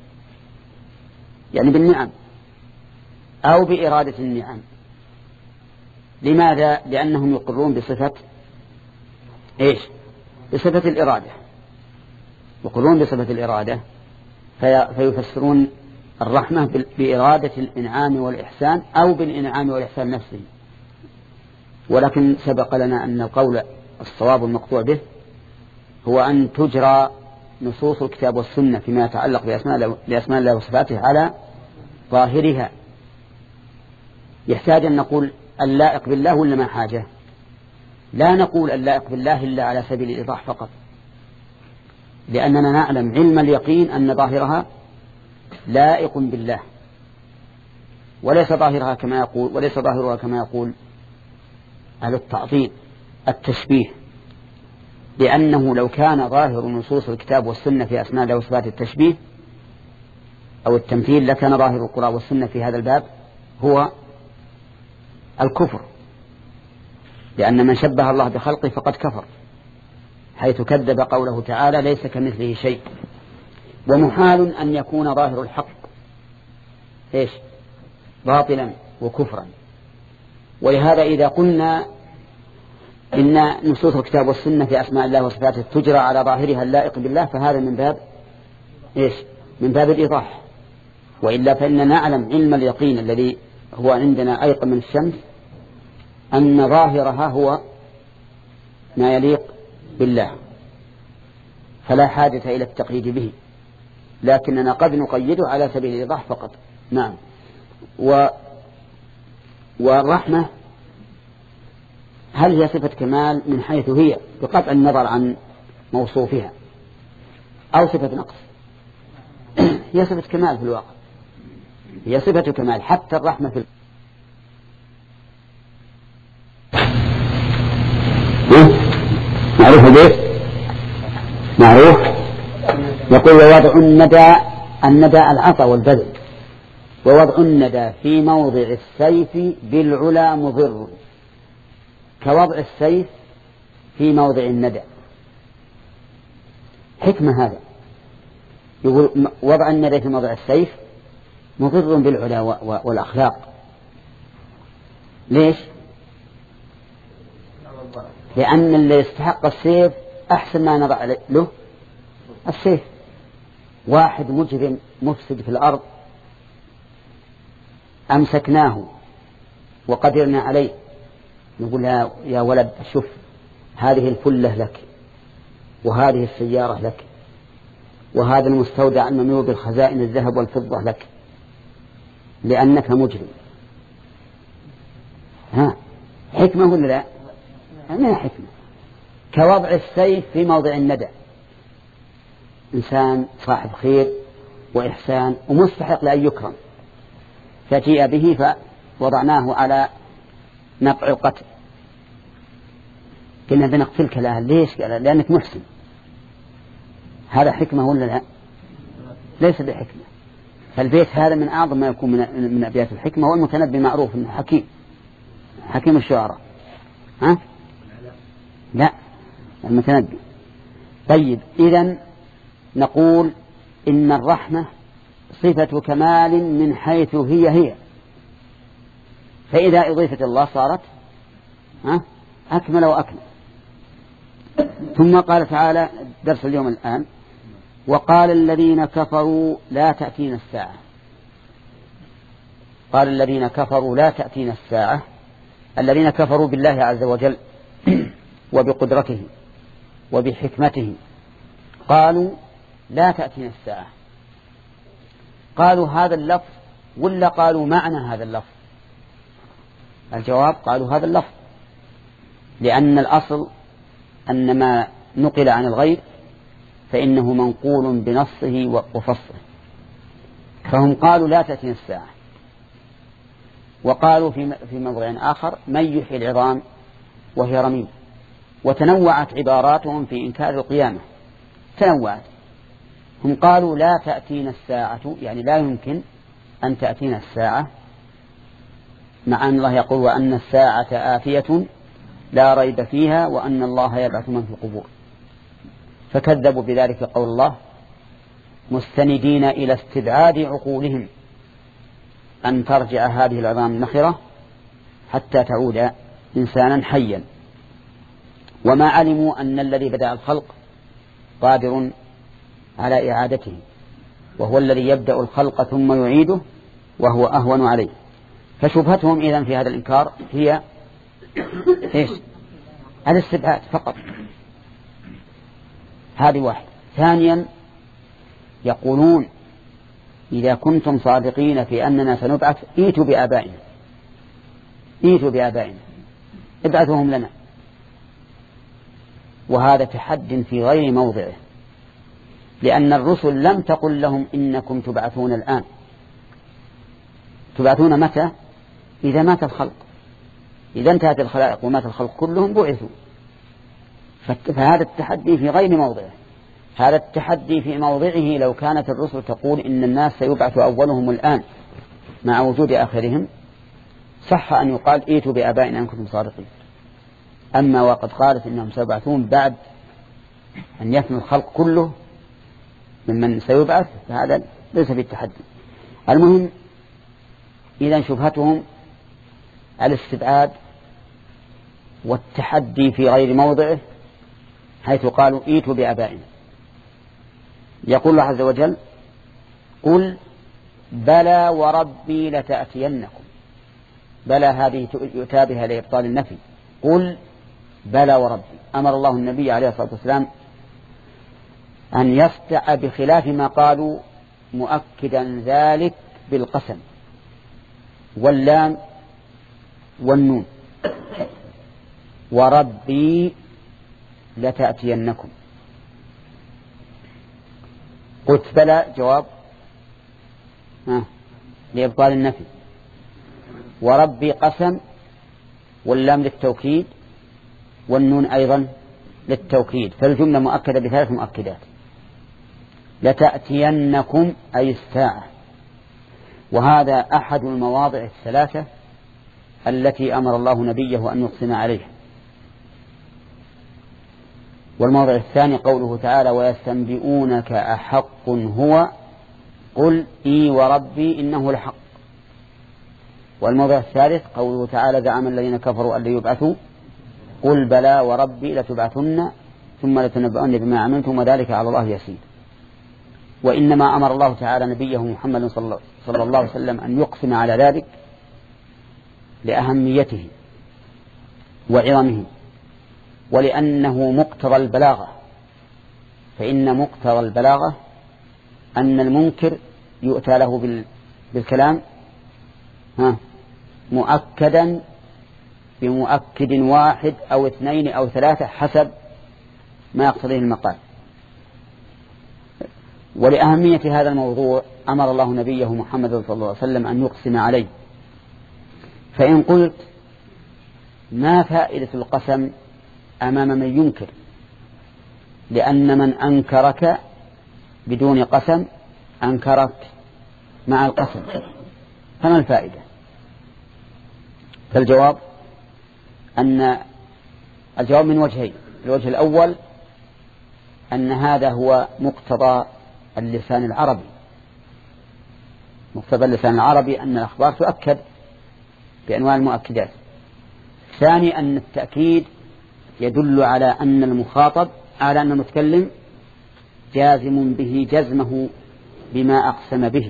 يعني بالنعم أو بإرادة النعم. لماذا؟ لأنهم يقرون بصفة إيش؟ بصفة الإرادة، يقرون بصفة الإرادة، في فيفسرون الرحمة بإرادة الإنعام والإحسان أو بالإنعام والإحسان نفسه. ولكن سبق لنا أن القول الصواب المقطوع به هو أن تجرى نصوص الكتاب والسنة فيما يتعلق بأسماء الله وصفاته على ظاهرها. يحتاج أن نقول اللائق بالله ولا ما حاجة؟ لا نقول اللائق بالله إلا على سبيل الإيضاح فقط، لأننا نعلم علم اليقين أن ظاهرها لائق بالله، وليس ظاهرها كما يقول وليس ظاهرها كما يقول أهل التعطيل التشبيه، لأنه لو كان ظاهر نصوص الكتاب والسنة في أسماء الله وصفات التشبيه أو التمثيل لكان ظاهر القرآن والسنة في هذا الباب هو الكفر، لأن من شبه الله بخلقه فقد كفر، حيث كذب قوله تعالى ليس كمثله شيء. ومحال أن يكون ظاهر الحق إيش؟ باطلا وكفرا. ولهذا إذا قلنا إن نصوص الكتاب والسنة في أسماء الله وصفاته تجرى على ظاهرها اللائق بالله، فهذا من باب إيش؟ من باب الإيضاح. وإلا فإننا نعلم علم اليقين الذي هو عندنا أيقن من الشمس أن ظاهرها هو ما يليق بالله. فلا حاجة إلى التقييد به، لكننا قد نقيده على سبيل الإيضاح فقط. نعم. و والرحمة هل هي صفة كمال من حيث هي بقطع النظر عن موصوفها أو صفة نقص؟ هي صفة كمال في الواقع، هي صفة كمال. حتى الرحمة في معروف البيت معروف يقول ووضع الندى الندى العطا والبذل، ووضع الندى في موضع السيف بالعلا مضر كوضع السيف في موضع الندى. حكمة هذا، يقول وضع الندى في موضع السيف مضر بالعلا والأخلاق. ليش؟ لأن اللي يستحق السيف أحسن ما نضع له السيف. واحد مجرم مفسد في الأرض أمسكناه وقدرنا عليه، نقول يا ولد شوف هذه الفلة لك، وهذه السيارة لك، وهذا المستودع المملوء بالخزائن الذهب والفضة لك، لأنك مجرم. ها حكمة ولا لا؟ ما حكمة. كوضع السيف في موضع الندى، إنسان صاحب خير وإحسان ومستحق لأن يكرم، فجيء به فوضعناه على نطع القتل، قلنا بنقتلك. لا، ليش؟ قال لأنك محسن. هذا حكمة ولا لا؟ ليس بحكمة. فالبيت هذا من أعظم ما يكون من, من أبيات الحكمة، والمتنبي معروف أنه حكيم، حكيم الشعراء. ها؟ لا، المتنبي. طيب، إذن نقول إن الرحمة صفة كمال من حيث هي هي، فإذا أضيفت الله صارت ها أكمل وأكمل. ثم قال تعالى درس اليوم الآن: وقال الذين كفروا لا تأتينا الساعة. قال الذين كفروا لا تأتينا الساعة، الذين كفروا بالله عز وجل وبقدرته وبحكمته قالوا لا تأتينا الساعة. قالوا هذا اللفظ ولا قالوا معنى هذا اللفظ؟ الجواب قالوا هذا اللفظ، لأن الأصل أن ما نقل عن الغير فإنه منقول بنصه وفصله، فهم قالوا لا تأتينا الساعة. وقالوا في موضع آخر: من يحيي العظام وهي رميم. وتنوعت عباراتهم في إنكار القيامة، تنوعت. هم قالوا لا تأتينا الساعة، يعني لا يمكن أن تأتينا الساعة، مع أن الله يقول: وأن الساعة آتية لا ريب فيها وأن الله يبعث من في القبور. فكذبوا بذلك قول الله، مستندين إلى استبعاد عقولهم أن ترجع هذه العظام النخرة حتى تعود إنسانا حيا. وما علموا أن الذي بدأ الخلق قادر على إعادته، وهو الذي يبدأ الخلق ثم يعيده وهو أهون عليه. فشبهتهم إذن في هذا الإنكار هي إيش؟ الاستبعاد فقط. هذه واحد. ثانيا، يقولون: إذا كنتم صادقين في أننا سنبعث ائتوا بآبائنا، ائتوا بآبائنا، ابعثوهم لنا. وهذا تحد في غير موضعه، لأن الرسل لم تقل لهم إنكم تبعثون الآن. تبعثون متى؟ إذا مات الخلق. إذا انتهت الخلائق ومات الخلق كلهم بعثوا. فهذا التحدي في غير موضعه. هذا التحدي في موضعه لو كانت الرسل تقول إن الناس سيبعث أولهم الآن مع وجود آخرهم، صح أن يقال ائتوا بآبائنا إن كنتم صادقين. أما وقد قالت إنهم سيبعثون بعد أن يفنوا الخلق كله ممن سيبعث، فهذا ليس في التحدي. المهم، إذن شبهتهم الاستبعاد والتحدي في غير موضعه، حيث قالوا ائتوا بآبائنا. يقول الله عز وجل: قل بلى وربي لتأتينكم. بلى هذه يؤتى بها لإبطال النفي. قل بلى وربي. أمر الله النبي عليه الصلاة والسلام أن يصدع بخلاف ما قالوا مؤكدا ذلك بالقسم واللام والنون. وربي لتأتينكم. قلت بلى جواب ها لإبطال النفي، وربي قسم واللام للتوكيد والنون أيضا للتوكيد، فالجملة مؤكدة بثلاث مؤكدات. لتأتينكم أي الساعة، وهذا أحد المواضع الثلاثة التي أمر الله نبيه أن يقسم عليها. والموضع الثاني قوله تعالى ويستنبئونك أحق هو قل إي وربي إنه لحق. والموضع الثالث قوله تعالى زعم الذين كفروا أن لا يبعثوا قل بلى وربي لتبعثن ثم لتنبؤن بما عملتم وذلك على الله يسير. وإنما أمر الله تعالى نبيه محمد صلى الله عليه وسلم أن يقسم على ذلك لأهميته وعظمه، ولأنه مقتضى البلاغة، فإن مقتضى البلاغة أن المنكر يؤتى له بالكلام ها مؤكدا بمؤكد واحد أو اثنين أو ثلاثة حسب ما يقتضيه المقال. ولأهمية هذا الموضوع أمر الله نبيه محمد صلى الله عليه وسلم أن يقسم عليه. فإن قلت ما فائدة القسم أمام من ينكر، لأن من أنكرك بدون قسم أنكرك مع القسم، فما الفائدة؟ فالجواب أن الجواب من وجهين. الوجه الأول أن هذا هو مقتضى اللسان العربي، مقتضى اللسان العربي أن الأخبار تؤكد بأنواع المؤكدات. ثاني أن التأكيد يدل على أن المخاطب على أن المتكلم جازم به جزمه بما أقسم به،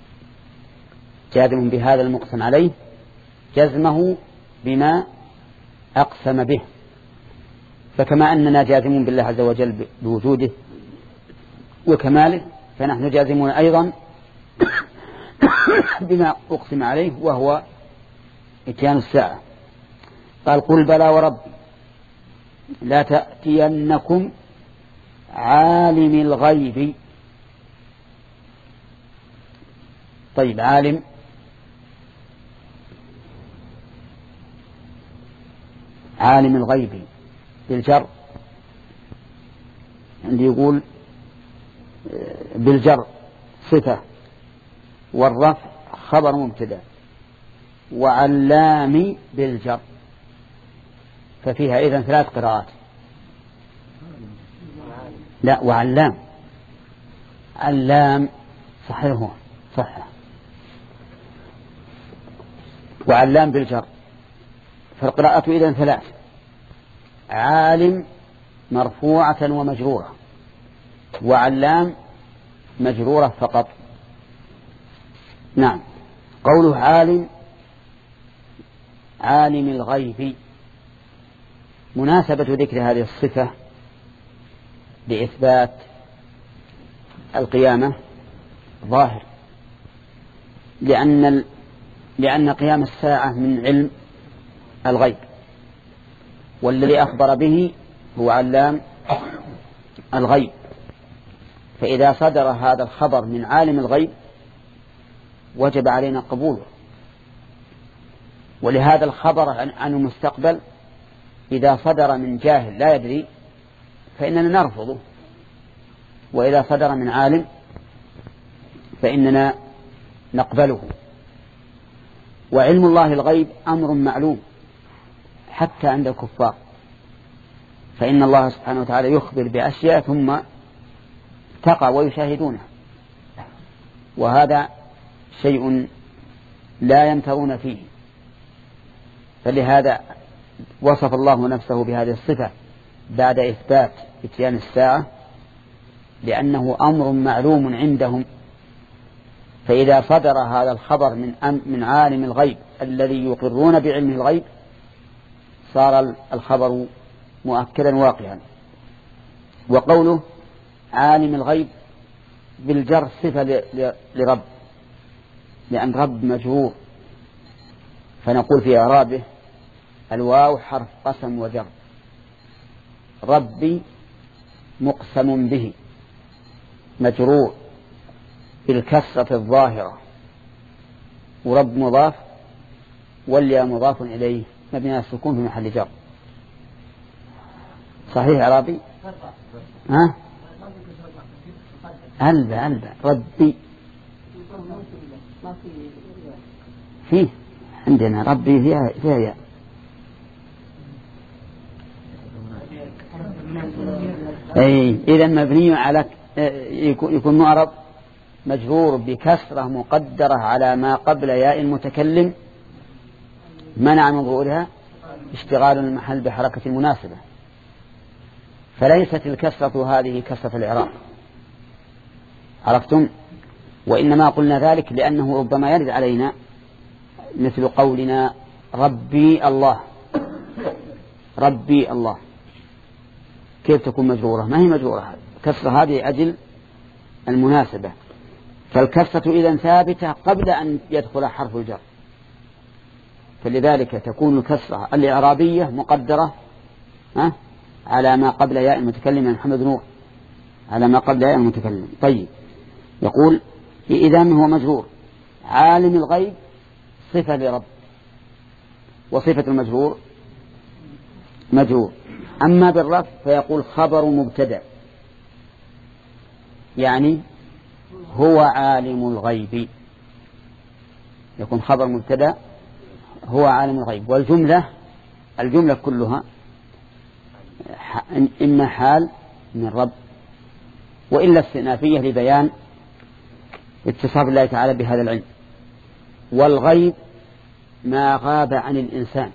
جازم بهذا المقسم عليه جزمه بما أقسم به. فكما أننا جازمون بالله عز وجل بوجوده وكماله، فنحن جازمون أيضا بما أقسم عليه وهو إتيان الساعة. قال قل بلى وربي لا تأتينكم عالم الغيب. طيب عالم عالم الغيب بالجر، عندي يقول بالجر صفة والرفع خبر مبتدأ، وعلام بالجر، ففيها إذن ثلاث قراءات. لا وعلام، علام صحيح هو صح، وعلام بالجر، فالقراءة إذن ثلاث: عالم مرفوعة ومجرورة، وعلام مجرورة فقط. نعم. قوله عالم عالم الغيب، مناسبة ذكر هذه الصفة لإثبات القيامة ظاهر، لأن لأن قيام الساعة من علم الغيب، والذي أخبر به هو علام الغيب. فإذا صدر هذا الخبر من عالم الغيب وجب علينا قبوله. ولهذا الخبر عن المستقبل إذا صدر من جاهل لا يدري فإننا نرفضه، وإذا صدر من عالم فإننا نقبله. وعلم الله الغيب أمر معلوم حتى عند الكفار، فإن الله سبحانه وتعالى يخبر بأشياء ثم تقع ويشاهدونها، وهذا شيء لا يمترون فيه. فلهذا وصف الله نفسه بهذه الصفة بعد إثبات إتيان الساعة، لأنه أمر معلوم عندهم. فإذا صدر هذا الخبر من من عالم الغيب الذي يقرون بعلم الغيب صار الخبر مؤكدا واقعا. وقوله عالم الغيب بالجر صفة لرب، لأن رب مجرور، فنقول في إعرابه الواو حرف قسم وجر. ربي مقسم به مجرور بالكسرة الظاهرة، ورب مضاف والياء مضاف إليه مبني على السكون في محل جر. صحيح إعرابي؟ ها؟ ألبى ألبى ربي فيه عندنا ربي فيها فيها ياء. أي إذا مبني على يكون معرب مجرور بكسرة مقدرة على ما قبل ياء المتكلم منع من ظهورها اشتغال المحل بحركة المناسبة، فليست الكسرة هذه كسرة الإعراب، عرفتم؟ وإنما قلنا ذلك لأنه ربما يرد علينا مثل قولنا ربي الله، ربي الله كيف تكون مجرورة؟ ما هي مجرورة، كسرة هذه أجل المناسبة، فالكسرة إذن ثابتة قبل أن يدخل حرف الجر، فلذلك تكون الكسرة الإعرابية مقدرة ها على ما قبل ياء المتكلم محمد نور، على ما قبل ياء المتكلم. طيب يقول إذن هو مجرور عالم الغيب صفة لرب، وصفة المجرور مجرور. أما بالرفع فيقول خبر مبتدأ، يعني هو عالم الغيب، يكون خبر مبتدأ هو عالم الغيب. والجملة الجملة كلها إما حال من رب وإلا استئنافية لبيان اتصاف الله تعالى بهذا العلم. والغيب ما غاب عن الإنسان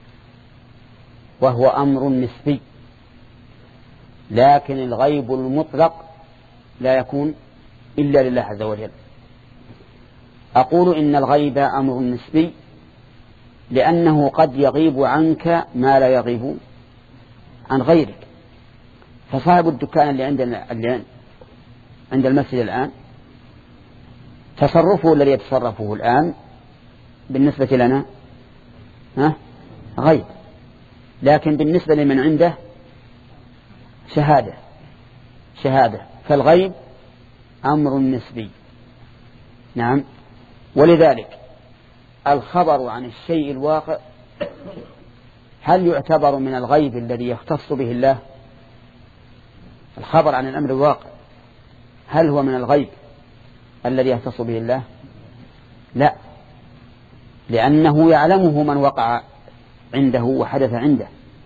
وهو أمر نسبي، لكن الغيب المطلق لا يكون إلا لله عز وجل. أقول إن الغيب أمر نسبي لأنه قد يغيب عنك ما لا يغيب عن غيرك. فصاحب الدكان اللي عندنا اللي عند المسجد الآن تصرفه الذي يتصرفه الآن بالنسبة لنا ها غيب، لكن بالنسبة لمن عنده شهادة شهادة فالغيب أمر نسبي. نعم. ولذلك الخبر عن الشيء الواقع هل يعتبر من الغيب الذي يختص به الله؟ الخبر عن الأمر الواقع هل هو من الغيب الذي يختص به الله؟ لا، لأنه يعلمه من وقع عنده وحدث عنده.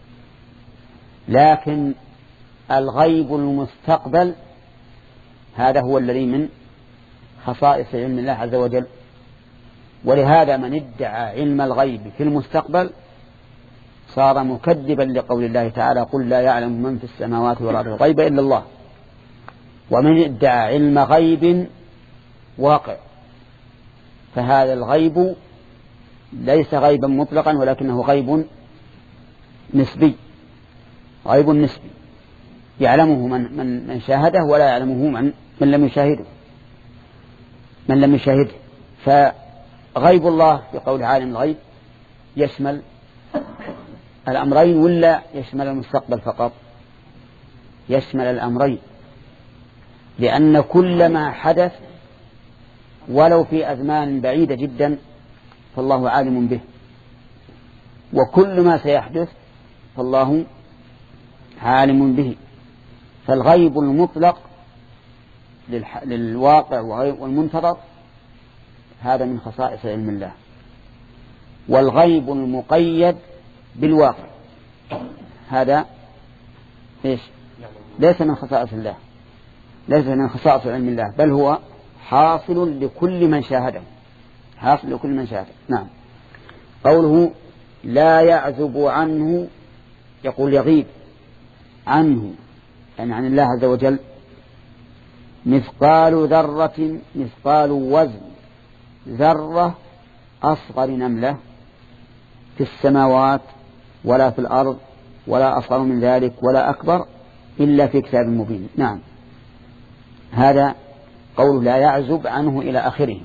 لكن الغيب المستقبل هذا هو الذي من خصائص علم الله عز وجل. ولهذا من ادعى علم الغيب في المستقبل صار مكذبا لقول الله تعالى قل لا يعلم من في السماوات والأرض الغيب إلا الله. ومن ادعى علم غيب واقع فهذا الغيب ليس غيبا مطلقا ولكنه غيب نسبي، غيب نسبي يعلمه من, من, من شاهده ولا يعلمه من, من لم يشاهده من لم يشاهده. فغيب الله في قول عالم الغيب يشمل الأمرين ولا يشمل المستقبل فقط؟ يشمل الأمرين، لأن كل ما حدث ولو في أزمان بعيدة جدا فالله عالم به، وكل ما سيحدث فالله عالم به. فالغيب المطلق للواقع والمنتظر هذا من خصائص علم الله. والغيب المقيد بالواقع هذا إيش؟ ليس من خصائص الله، ليس من خصائص علم الله، بل هو حاصل لكل من شاهده، حاصل لكل من شاهده. نعم. قوله لا يعزب عنه، يقول يغيب عنه يعني عن الله عز وجل مثقال ذرة، مثقال وزن ذرة أصغر نملة في السماوات ولا في الأرض ولا أصغر من ذلك ولا أكبر إلا في كتاب مبين. نعم. هذا قول لا يعزب عنه إلى آخره.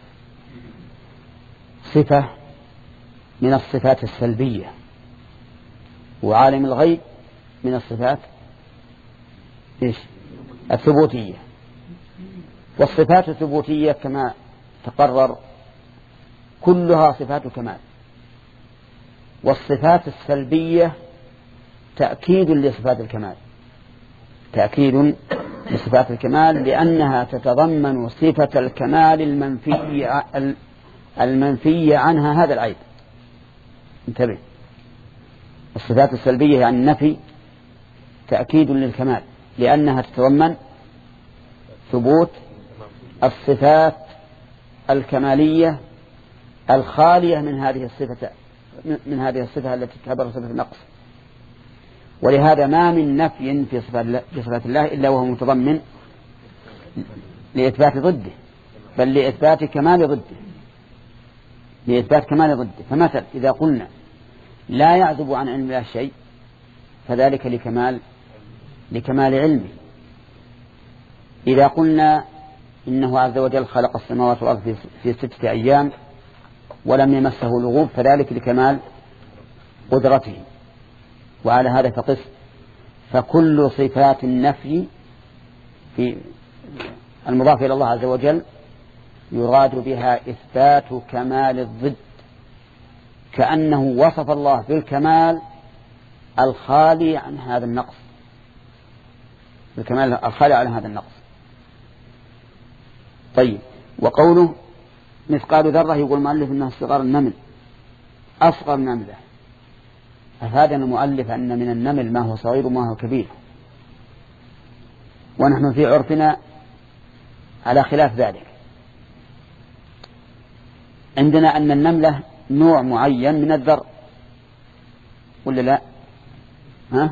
صفة من الصفات السلبية، وعالم الغيب من الصفات إيش؟ الثبوتية. والصفات الثبوتية كما تقرر كلها صفات كمال، والصفات السلبية تأكيد لصفات الكمال، تأكيد لصفات الكمال، لأنها تتضمن صفة الكمال المنفي المنفي عنها هذا العيب. انتبه، الصفات السلبية يعني النفي تأكيد للكمال، لأنها تتضمن ثبوت الصفات الكمالية الخالية من هذه الصفة من هذه الصفة التي تعتبر صفة النقص. ولهذا ما من نفي في صفات الله إلا وهو متضمن لإثبات ضده، بل لإثبات كمال ضده، لإثبات كمال ضده. فمثلا إذا قلنا لا يعزب عن علم الله شيء فذلك لكمال لكمال علمه. إذا قلنا إنه عز وجل خلق السماوات والأرض في ستة أيام ولم يمسه لغوب فذلك لكمال قدرته. وعلى هذا فقس، فكل صفات النفي في المضاف إلى الله عز وجل يراد بها إثبات كمال الضد، كأنه وصف الله بالكمال الخالي عن هذا النقص، الكمال الخالي عن هذا النقص. طيب، وقوله مثقال ذرة يقول المؤلف إنها صغار النمل، أصغر نملة. أفادنا المؤلف أن من النمل ما هو صغير وما هو كبير، ونحن في عرفنا على خلاف ذلك. عندنا أن النملة نوع معين من الذر ولا لا؟ ها؟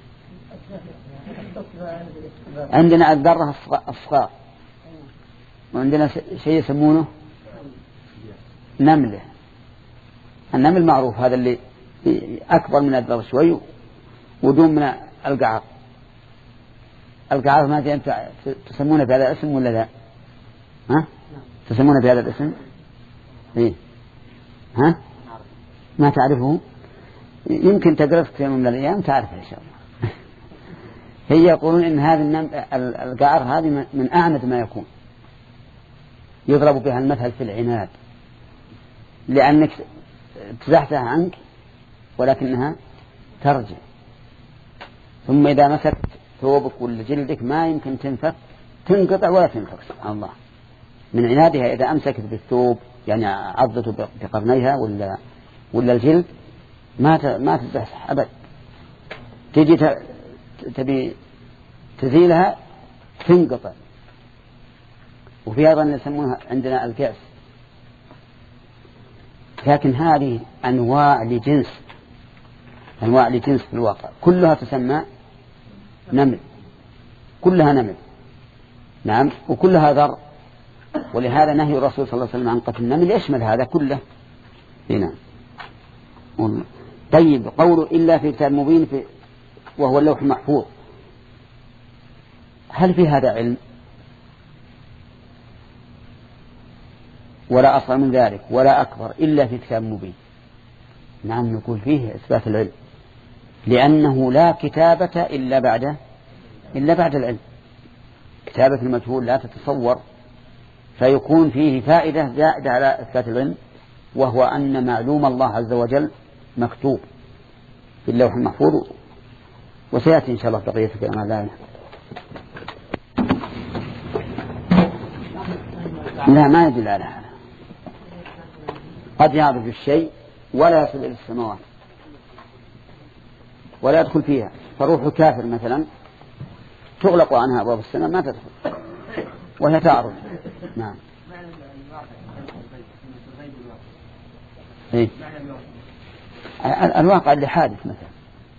عندنا الذرة الصغار، وعندنا شيء يسمونه نملة. النمل معروف هذا اللي أكبر من الذر شوي ودون من القعر. القعر ما تسمونه بهذا الاسم ولا لا؟ ها؟ تسمونه بهذا الاسم؟ إيه؟ ها؟ ما تعرفه؟ يمكن تقرأ في يوم من الأيام تعرفه إن شاء الله. هي يقولون إن هذا القعر هذه من أعند ما يكون، يضرب بها المثل في العناد، لأنك تزحزح عنك ولكنها ترجع، ثم إذا مسكت ثوبك ولا جلدك ما يمكن تنفك، تنقطع ولا تنفك. سبحان الله، من عنادها إذا أمسكت بالثوب يعني عضته بقرنيها ولا ولا الجلد ما ما تزحزح أبد. تجي تبي تزيلها تنقطع. وفي أيضا يسمونها عندنا الكأس. لكن هذه أنواع لجنس، أنواع لجنس في الواقع، كلها تسمى نمل، كلها نمل. نعم، وكلها ذر. ولهذا نهي الرسول صلى الله عليه وسلم عن قتل النمل يشمل هذا كله. هنا طيب، قوله إلا في كتاب مبين في وهو اللوح المحفوظ، هل في هذا علم؟ ولا أصغر من ذلك ولا أكبر إلا في كتاب مبين. نعم، نقول فيه إثبات العلم، لأنه لا كتابة إلا بعد إلا بعد العلم. كتابة المجهول لا تتصور، فيكون فيه فائدة زائدة على إثبات العلم، وهو أن معلوم الله عز وجل مكتوب في اللوح المحفوظ. وسيأتي إن شاء الله بقية كلام الله. لا، ما يدل على هذا. قد يعرف الشيء ولا يصل إلى السماوات ولا يدخل فيها، فروح كافر مثلا تغلق عنها أبواب السماء ما تدخل وهي تعرض. نعم. إيه؟ الواقع اللي حادث مثلا.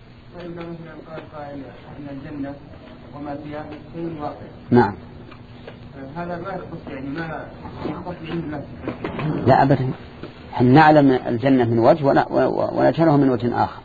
نعم. هذا ما يخص يعني ما يخص بعلم الله. لا أبدا، احنا نعلم الجنة من وجه ونجهله من وجه آخر.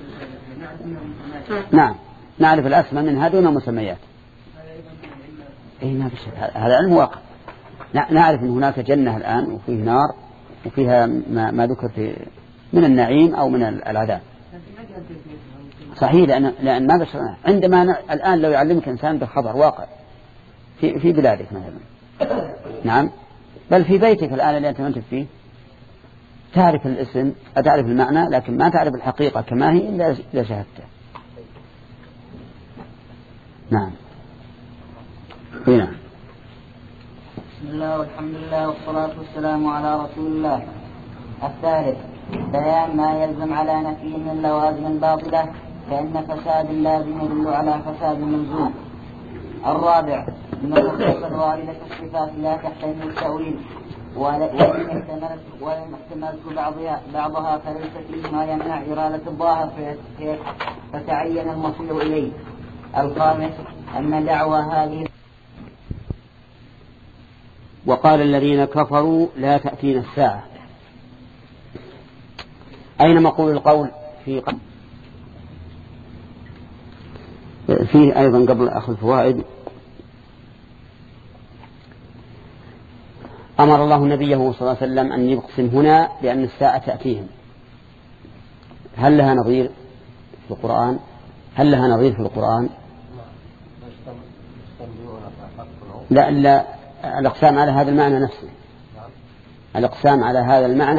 نعم، نعرف الأسماء منها دون مسميات. أي ما في شك، هذا علم واقع. نعرف أن هناك جنة الآن وفيه نار وفيها ما, ما ذكر في من النعيم أو من العذاب. صحيح، لأن, لأن ما بشرنا عندما ن... الآن لو يعلمك إنسان بخبر واقع في, في بلادك مثلا، نعم، بل في بيتك الآن اللي أنت منتج فيه، تعرف الاسم أتعرف المعنى لكن ما تعرف الحقيقة كما هي إلا إذا شاهدته. نعم. هنا. بسم الله والحمد لله والصلاة والسلام على رسول الله. الثالث بيان ما يلزم على نفيه من لوازم الباطلة، فإن فساد اللازم يدل على فساد الملزوم. الرابع من الرخص الواردة في الصفات لا تحتمل التأويل، وإن احتملت وإن احتملت بعضها بعضها فليس فيه ما يمنع إرادة الظاهر فتعين المصير إليه. الخامس أن دعوى هذه. وقال الذين كفروا لا تأتينا الساعة. أين مقول القول؟ في فيه أيضا قبل أخذ الفوائد أمر الله نبيه صلى الله عليه وسلم أن يقسم هنا بأن الساعة تأتيهم. هل لها نظير في القرآن؟ هل لها نظير في القرآن؟ لا لا، الأقسام على هذا المعنى نفسه، الأقسام على هذا المعنى.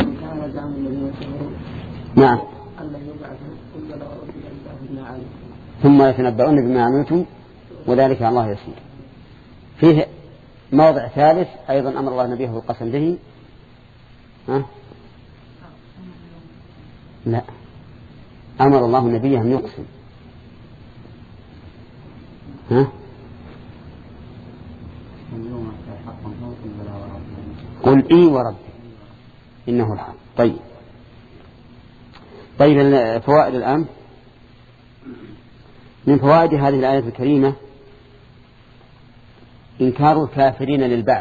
نعم. ثم يتنبؤون بما عملتم وذلك على الله يسير. فيه موضع ثالث أيضا أمر الله نبيه بالقسم به. ها؟ لا، أمر الله نبيه أن يقسم. ها؟ قل إي وربي إنه الحق. طيب طيب الفوائد الآن. من فوائد هذه الآية الكريمة إنكار الكافرين للبعث،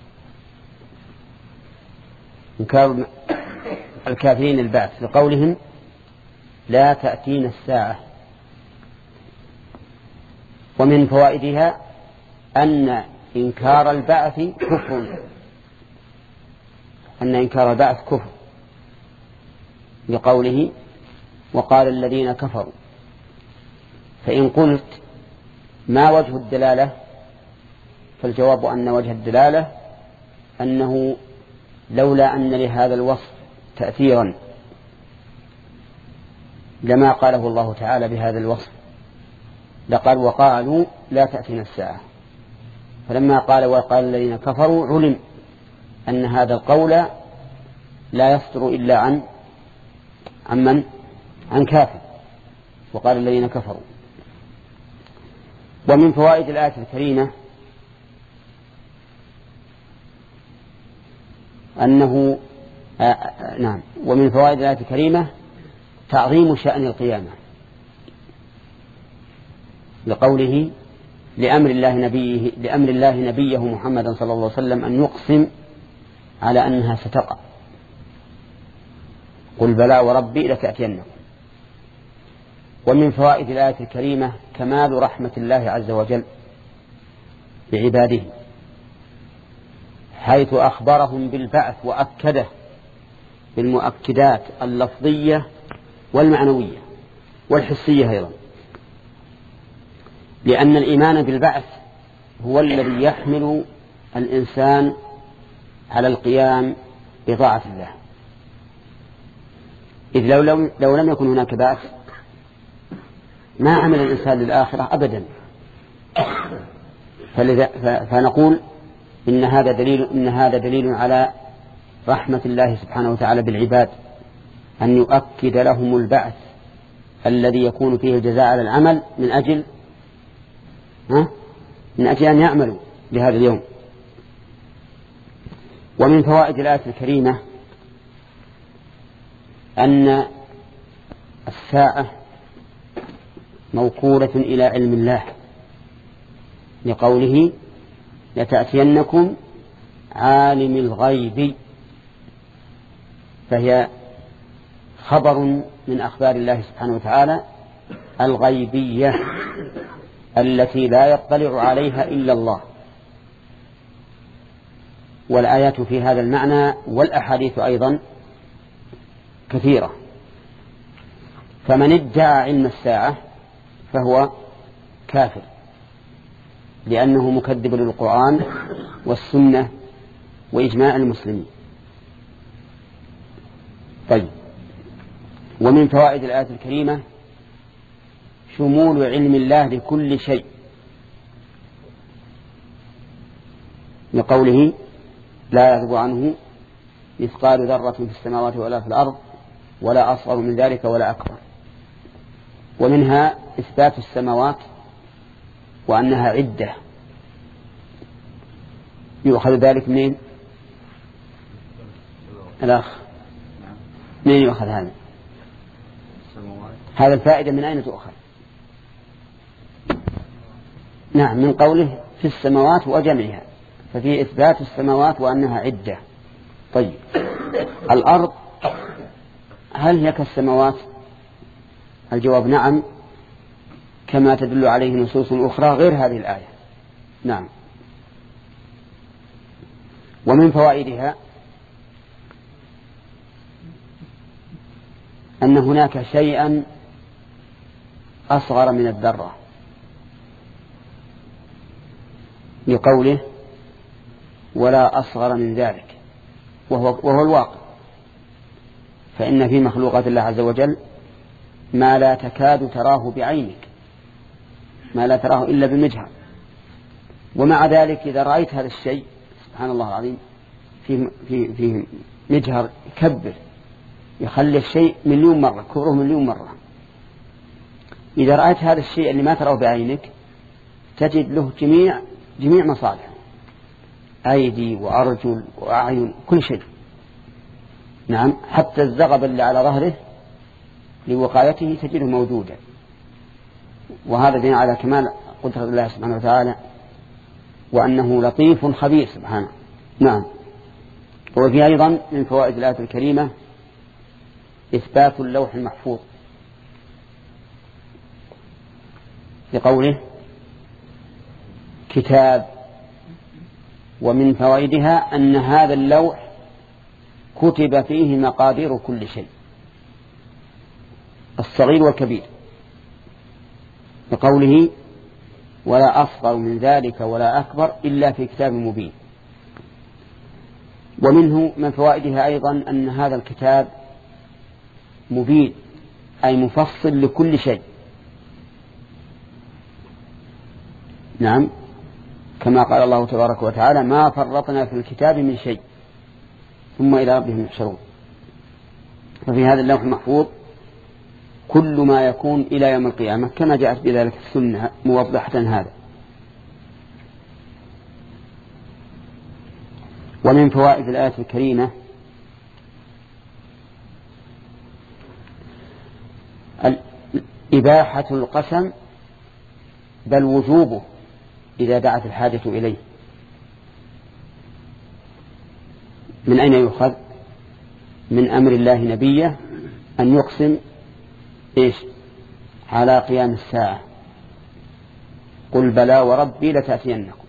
إنكار الكافرين للبعث لقولهم لا تأتينا الساعة. ومن فوائدها أن إنكار البعث كفر، أن إنكار البعث كفر لقوله وقال الذين كفروا. فإن قلت ما وجه الدلالة؟ فالجواب أن وجه الدلالة أنه لولا أن لهذا الوصف تأثيرا لما قاله الله تعالى بهذا الوصف، لقال وقالوا لا تأتينا الساعة. فلما قال وقال الذين كفروا علم أن هذا القول لا يصدر إلا عن عن من؟ عن كافر. وقال الذين كفروا. ومن فوائد الآية الكريمة أنه آآ آآ نعم ومن فوائد الآية الكريمة تعظيم شأن القيامة لقوله لأمر الله نبيه لأمر الله نبيه محمد صلى الله عليه وسلم أن يقسم على أنها ستقع. قل بلى وربي لتأتينكم. ومن فوائد الآية الكريمة كمال رحمة الله عز وجل بعباده، حيث أخبرهم بالبعث وأكده بالمؤكدات اللفظية والمعنوية والحسية أيضا، لأن الإيمان بالبعث هو الذي يحمل الإنسان على القيام بطاعة الله. إذ لو, لو, لو لم يكن هناك بعث ما عمل الإنسان للآخرة أبدا. فنقول إن هذا دليل إن هذا دليل على رحمة الله سبحانه وتعالى بالعباد، أن يؤكد لهم البعث الذي يكون فيه الجزاء على العمل من أجل ها من أجل أن يعملوا لهذا اليوم. ومن فوائد الآية الكريمة أن الساعة موكولة إلى علم الله لقوله لتأتينكم عالم الغيب، فهي خبر من أخبار الله سبحانه وتعالى الغيبية التي لا يطلع عليها إلا الله والآيات في هذا المعنى والأحاديث أيضا كثيرة. فمن ادعى علم الساعة فهو كافر، لأنه مكذب للقرآن والسنة وإجماع المسلمين. طيب، ومن فوائد الآية الكريمة شمول علم الله لكل شيء، لقوله لا يعزب عنه مثقال ذرة في السماوات ولا في الأرض ولا أصغر من ذلك ولا أكبر. ومنها إثبات السماوات وأنها عدة، يؤخذ ذلك منين؟ الأخ منين يؤخذ هذا؟ هذا الفائدة من أين تؤخذ؟ نعم، من قوله في السماوات وجمعها، ففي إثبات السماوات وأنها عدة. طيب، الأرض هل هي كالسماوات؟ الجواب نعم، كما تدل عليه نصوص أخرى غير هذه الآية. نعم. ومن فوائدها أن هناك شيئا أصغر من الذرة، لقوله ولا أصغر من ذلك، وهو, وهو الواقع. فإن في مخلوقات الله عز وجل ما لا تكاد تراه بعينك، ما لا تراه إلا بمجهر، ومع ذلك إذا رأيت هذا الشيء سبحان الله العظيم في, في, في مجهر يكبر، يخلي الشيء مليون مرة، كبره مليون مرة. إذا رأيت هذا الشيء اللي ما تراه بعينك تجد له جميع جميع مصالح، أيدي وأرجل وأعين، كل شيء. نعم، حتى الزغب اللي على ظهره لوقايته تجده موجودا. وهذا دين على كمال قدرة الله سبحانه وتعالى، وأنه لطيف خبير سبحانه. نعم. وفي أيضا من فوائد الآية الكريمة إثبات اللوح المحفوظ، لقوله كتاب. ومن فوائدها أن هذا اللوح كتب فيه مقادير كل شيء، الصغير والكبير، لقوله ولا أصغر من ذلك ولا أكبر إلا في كتاب مبين. ومنه من فوائدها أيضا أن هذا الكتاب مبين، أي مفصل لكل شيء. نعم، كما قال الله تبارك وتعالى ما فرطنا في الكتاب من شيء ثم إلى ربهم يحشرون. ففي هذا اللوح المحفوظ كل ما يكون إلى يوم القيامة، كما جاءت بذلك السنة موضحة هذا. ومن فوائد الآية الكريمة إباحة القسم، بل وجوبه إذا دعت الحاجة إليه. من أين يؤخذ؟ من أمر الله نبيه أن يقسم إيش؟ على قيام الساعة، قل بلى وربي لتأتينكم.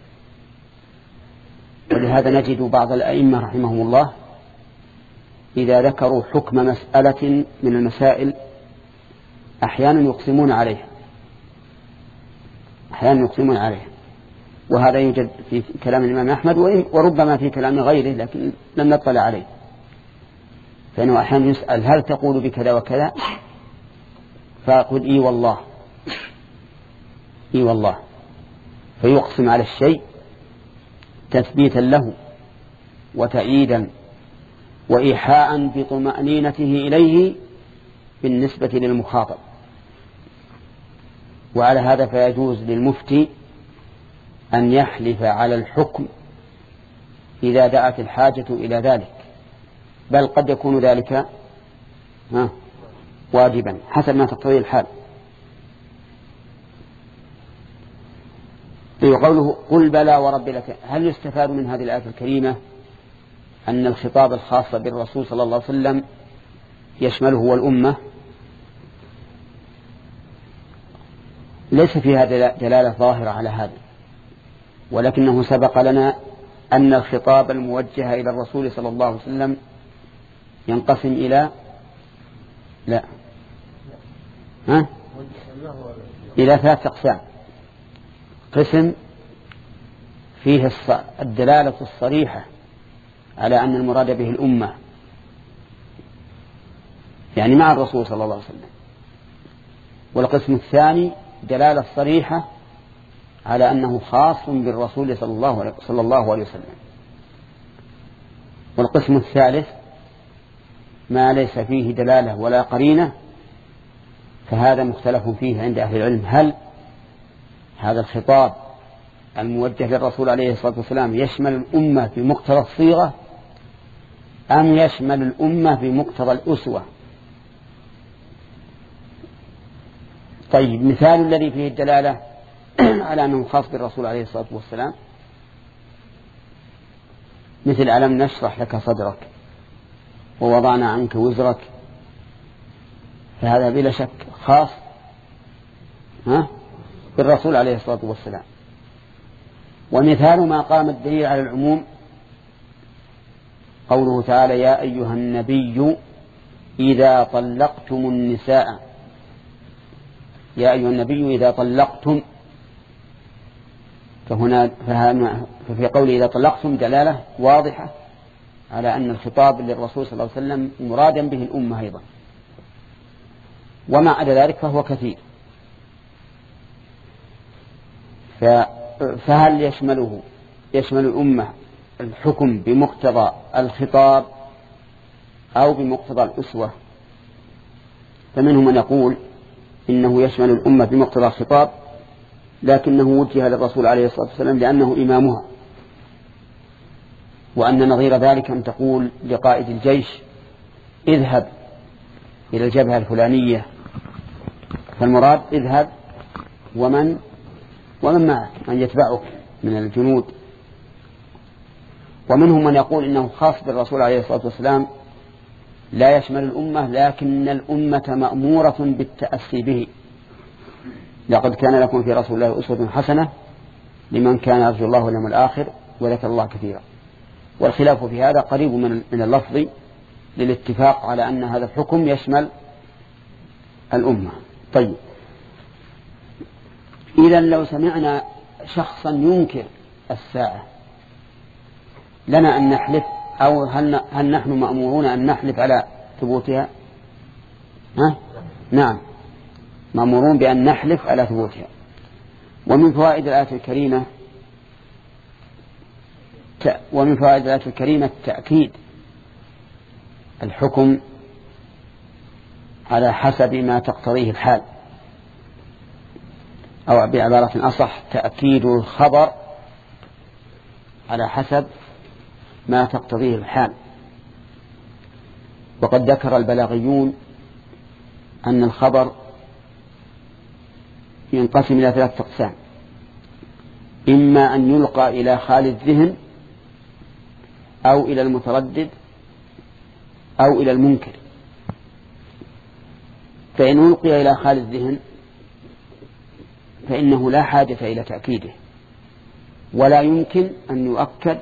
ولهذا نجد بعض الأئمة رحمهم الله إذا ذكروا حكم مسألة من المسائل أحيانا يقسمون عليها، أحيانا يقسمون عليها. وهذا يوجد في كلام الإمام أحمد وربما في كلام غيره، لكن لم نطلع عليه. فإنه أحيانا يسأل هل تقول بكذا وكذا، فأقول إي والله إي والله، فيقسم على الشيء تثبيتا له وتأييدا وإيحاء بطمأنينته إليه بالنسبة للمخاطب. وعلى هذا فيجوز للمفتي أن يحلف على الحكم إذا دعت الحاجة إلى ذلك، بل قد يكون ذلك واجبا حسب ما تقتضي الحال. قوله قل بلى ورب لك، هل يستفاد من هذه الآية الكريمة أن الخطاب الخاص بالرسول صلى الله عليه وسلم يشمله والأمة؟ ليس فيها دلالة ظاهرة على هذا، ولكنه سبق لنا أن الخطاب الموجه إلى الرسول صلى الله عليه وسلم ينقسم إلى لا ها؟ إلى ثلاث أقسام. قسم فيه الدلالة الصريحة على أن المراد به الأمة، يعني مع الرسول صلى الله عليه وسلم. والقسم الثاني دلالة صريحة على أنه خاص بالرسول صلى الله صلى الله عليه وسلم. والقسم الثالث ما ليس فيه دلالة ولا قرينة، فهذا مختلف فيه عند أهل العلم، هل هذا الخطاب الموجه للرسول عليه الصلاة والسلام يشمل الأمة بمقتضى الصيغة أم يشمل الأمة بمقتضى الأسوة. طيب، مثال الذي فيه الدلالة على أنه خاص بالرسول عليه الصلاة والسلام مثل ألم نشرح لك صدرك ووضعنا عنك وزرك، فهذا بلا شك خاص ها بالرسول عليه الصلاة والسلام. ومثال ما قام الدليل على العموم قوله تعالى: يا أيها النبي إذا طلقتم النساء. يا أيها النبي إذا طلقتم، فهنا ففي قوله إذا طلقتم دلالة واضحة على أن الخطاب للرسول صلى الله عليه وسلم مرادا به الأمة أيضا. وما عدا ذلك فهو كثير. فهل يشمله يشمل الأمة الحكم بمقتضى الخطاب أو بمقتضى الأسوة؟ فمنهم من يقول إنه يشمل الأمة بمقتضى الخطاب، لكنه وجه للرسول عليه الصلاة والسلام لأنه إمامها. وأن نظير ذلك أن تقول لقائد الجيش: اذهب إلى الجبهة الفلانية، فالمراد اذهب ومن ومن معك من يتبعك من الجنود. ومنهم من يقول إنه خاص بالرسول عليه الصلاة والسلام لا يشمل الأمة، لكن الأمة مأمورة بالتأسي به. لقد كان لكم في رسول الله أسوة حسنة لمن كان يرجو الله واليوم الآخر وذكر الله كثيرا. والخلاف في هذا قريب من اللفظ للاتفاق على أن هذا الحكم يشمل الأمة. طيب، إذا لو سمعنا شخصا ينكر الساعة لنا أن نحلف، أو هل, هل نحن مأمورون أن نحلف على ثبوتها؟ ها؟ نعم، مأمورون بأن نحلف على ثبوتها. ومن فوائد الآية الكريمة ومن فوائد الآية الكريمة تأكيد الحكم على حسب ما تقتضيه الحال، أو بعبارة أصح تأكيد الخبر على حسب ما تقتضيه الحال. وقد ذكر البلاغيون أن الخبر ينقسم إلى ثلاثة أقسام: إما أن يلقى إلى خالي الذهن، أو إلى المتردد، أو إلى المنكر. فإن ألقي إلى خالي الذهن فإنه لا حاجة إلى تأكيده، ولا يمكن أن يؤكد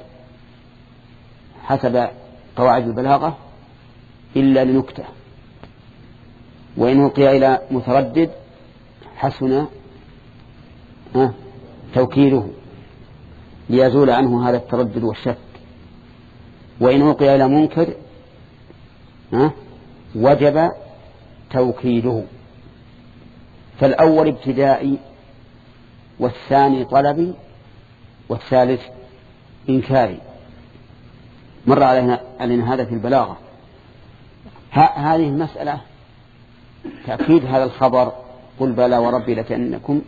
حسب قواعد البلاغة إلا لنكتة. وإن ألقي إلى متردد حسن توكيله ليزول عنه هذا التردد والشك. وإن ألقي إلى منكر وجب توكيده. فالأول ابتدائي، والثاني طلبي، والثالث إنكاري. مر علينا, علينا هذا في البلاغة. هذه المسألة تأكيد هذا الخبر قل بلى وربي لتأنكم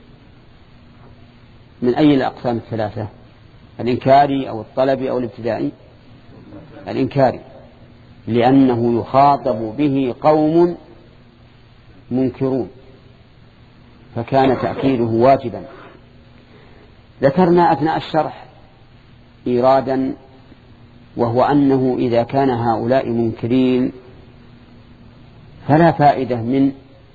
من أي الأقسام الثلاثة؟ الإنكاري أو الطلبي أو الابتدائي؟ الإنكاري، لأنه يخاطب به قوم منكرون، فكان تأكيده واجبا. ذكرنا أثناء الشرح إيرادا، وهو أنه إذا كان هؤلاء منكرين فلا فائدة من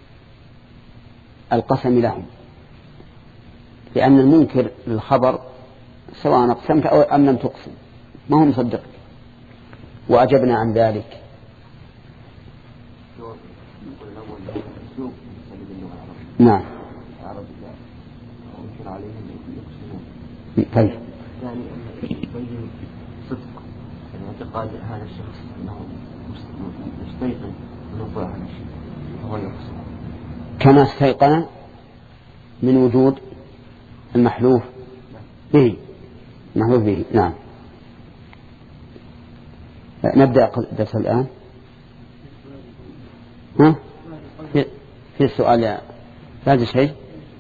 القسم لهم، لأن المنكر للخبر سواء أقسمت أو أم لم تقسم ما هو مصدق. وأجبنا عن ذلك. نعم. طيب. يعني يبين صدق اعتقاد هذا الشخص أنه مستيقن من وقوع هذا الشيء فهو يقصد كما استيقن من وجود المحلوف به. المحلوف به. نعم. نبدأ درس الآن. ها؟ في, في السؤال هذا شيء.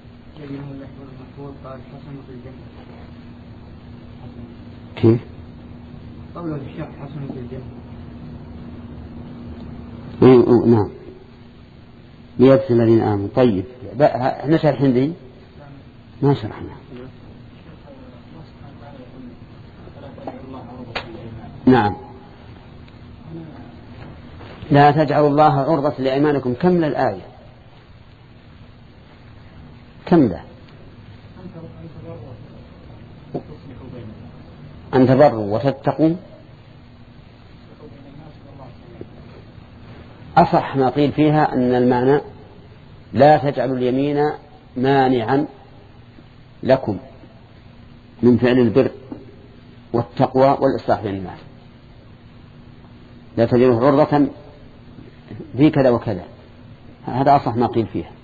كيف؟ قوله الشيخ حسن في الجنة. نعم. ليجزي الذين آمنوا. طيب احنا شرحين دي ما شرحنا. نعم. لا تجعلوا الله عرضة لأيمانكم. كم الآية؟ كم له؟ أن تبروا وتتقوا. أصح ما قيل فيها أن المعنى لا تجعلوا اليمين مانعا لكم من فعل البر والتقوى والإصلاح بين الناس. لا تجعلوا عرضة في كذا وكذا. هذا أصح ما قيل فيها.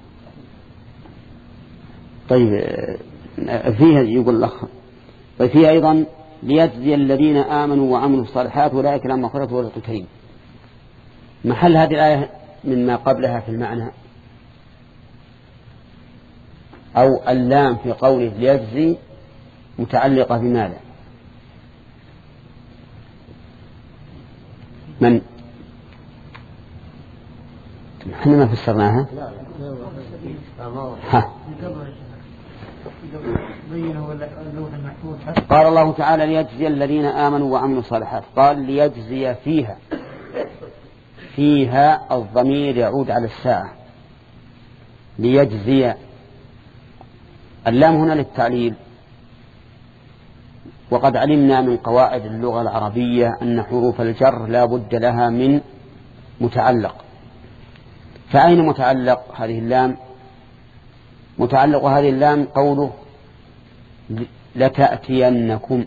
طيب فيها يقول الأخ طيب فيها أيضا ليجزي الذين آمنوا وعملوا الصالحات أولئك لهم مغفرة ورزق كريم. محل هذه الآية مما قبلها في المعنى أو اللام في قوله ليجزي متعلقة بماذا؟ من؟ احنا ما فسرناها. ها. قال الله تعالى ليجزي الذين آمنوا وعملوا الصالحات. قال ليجزي فيها. فيها الضمير يعود على الساعة. ليجزي. اللام هنا للتعليل. وقد علمنا من قواعد اللغة العربية أن حروف الجر لا بد لها من متعلق. فأين متعلق هذه اللام؟ متعلق هذه اللام قوله لتأتينكم،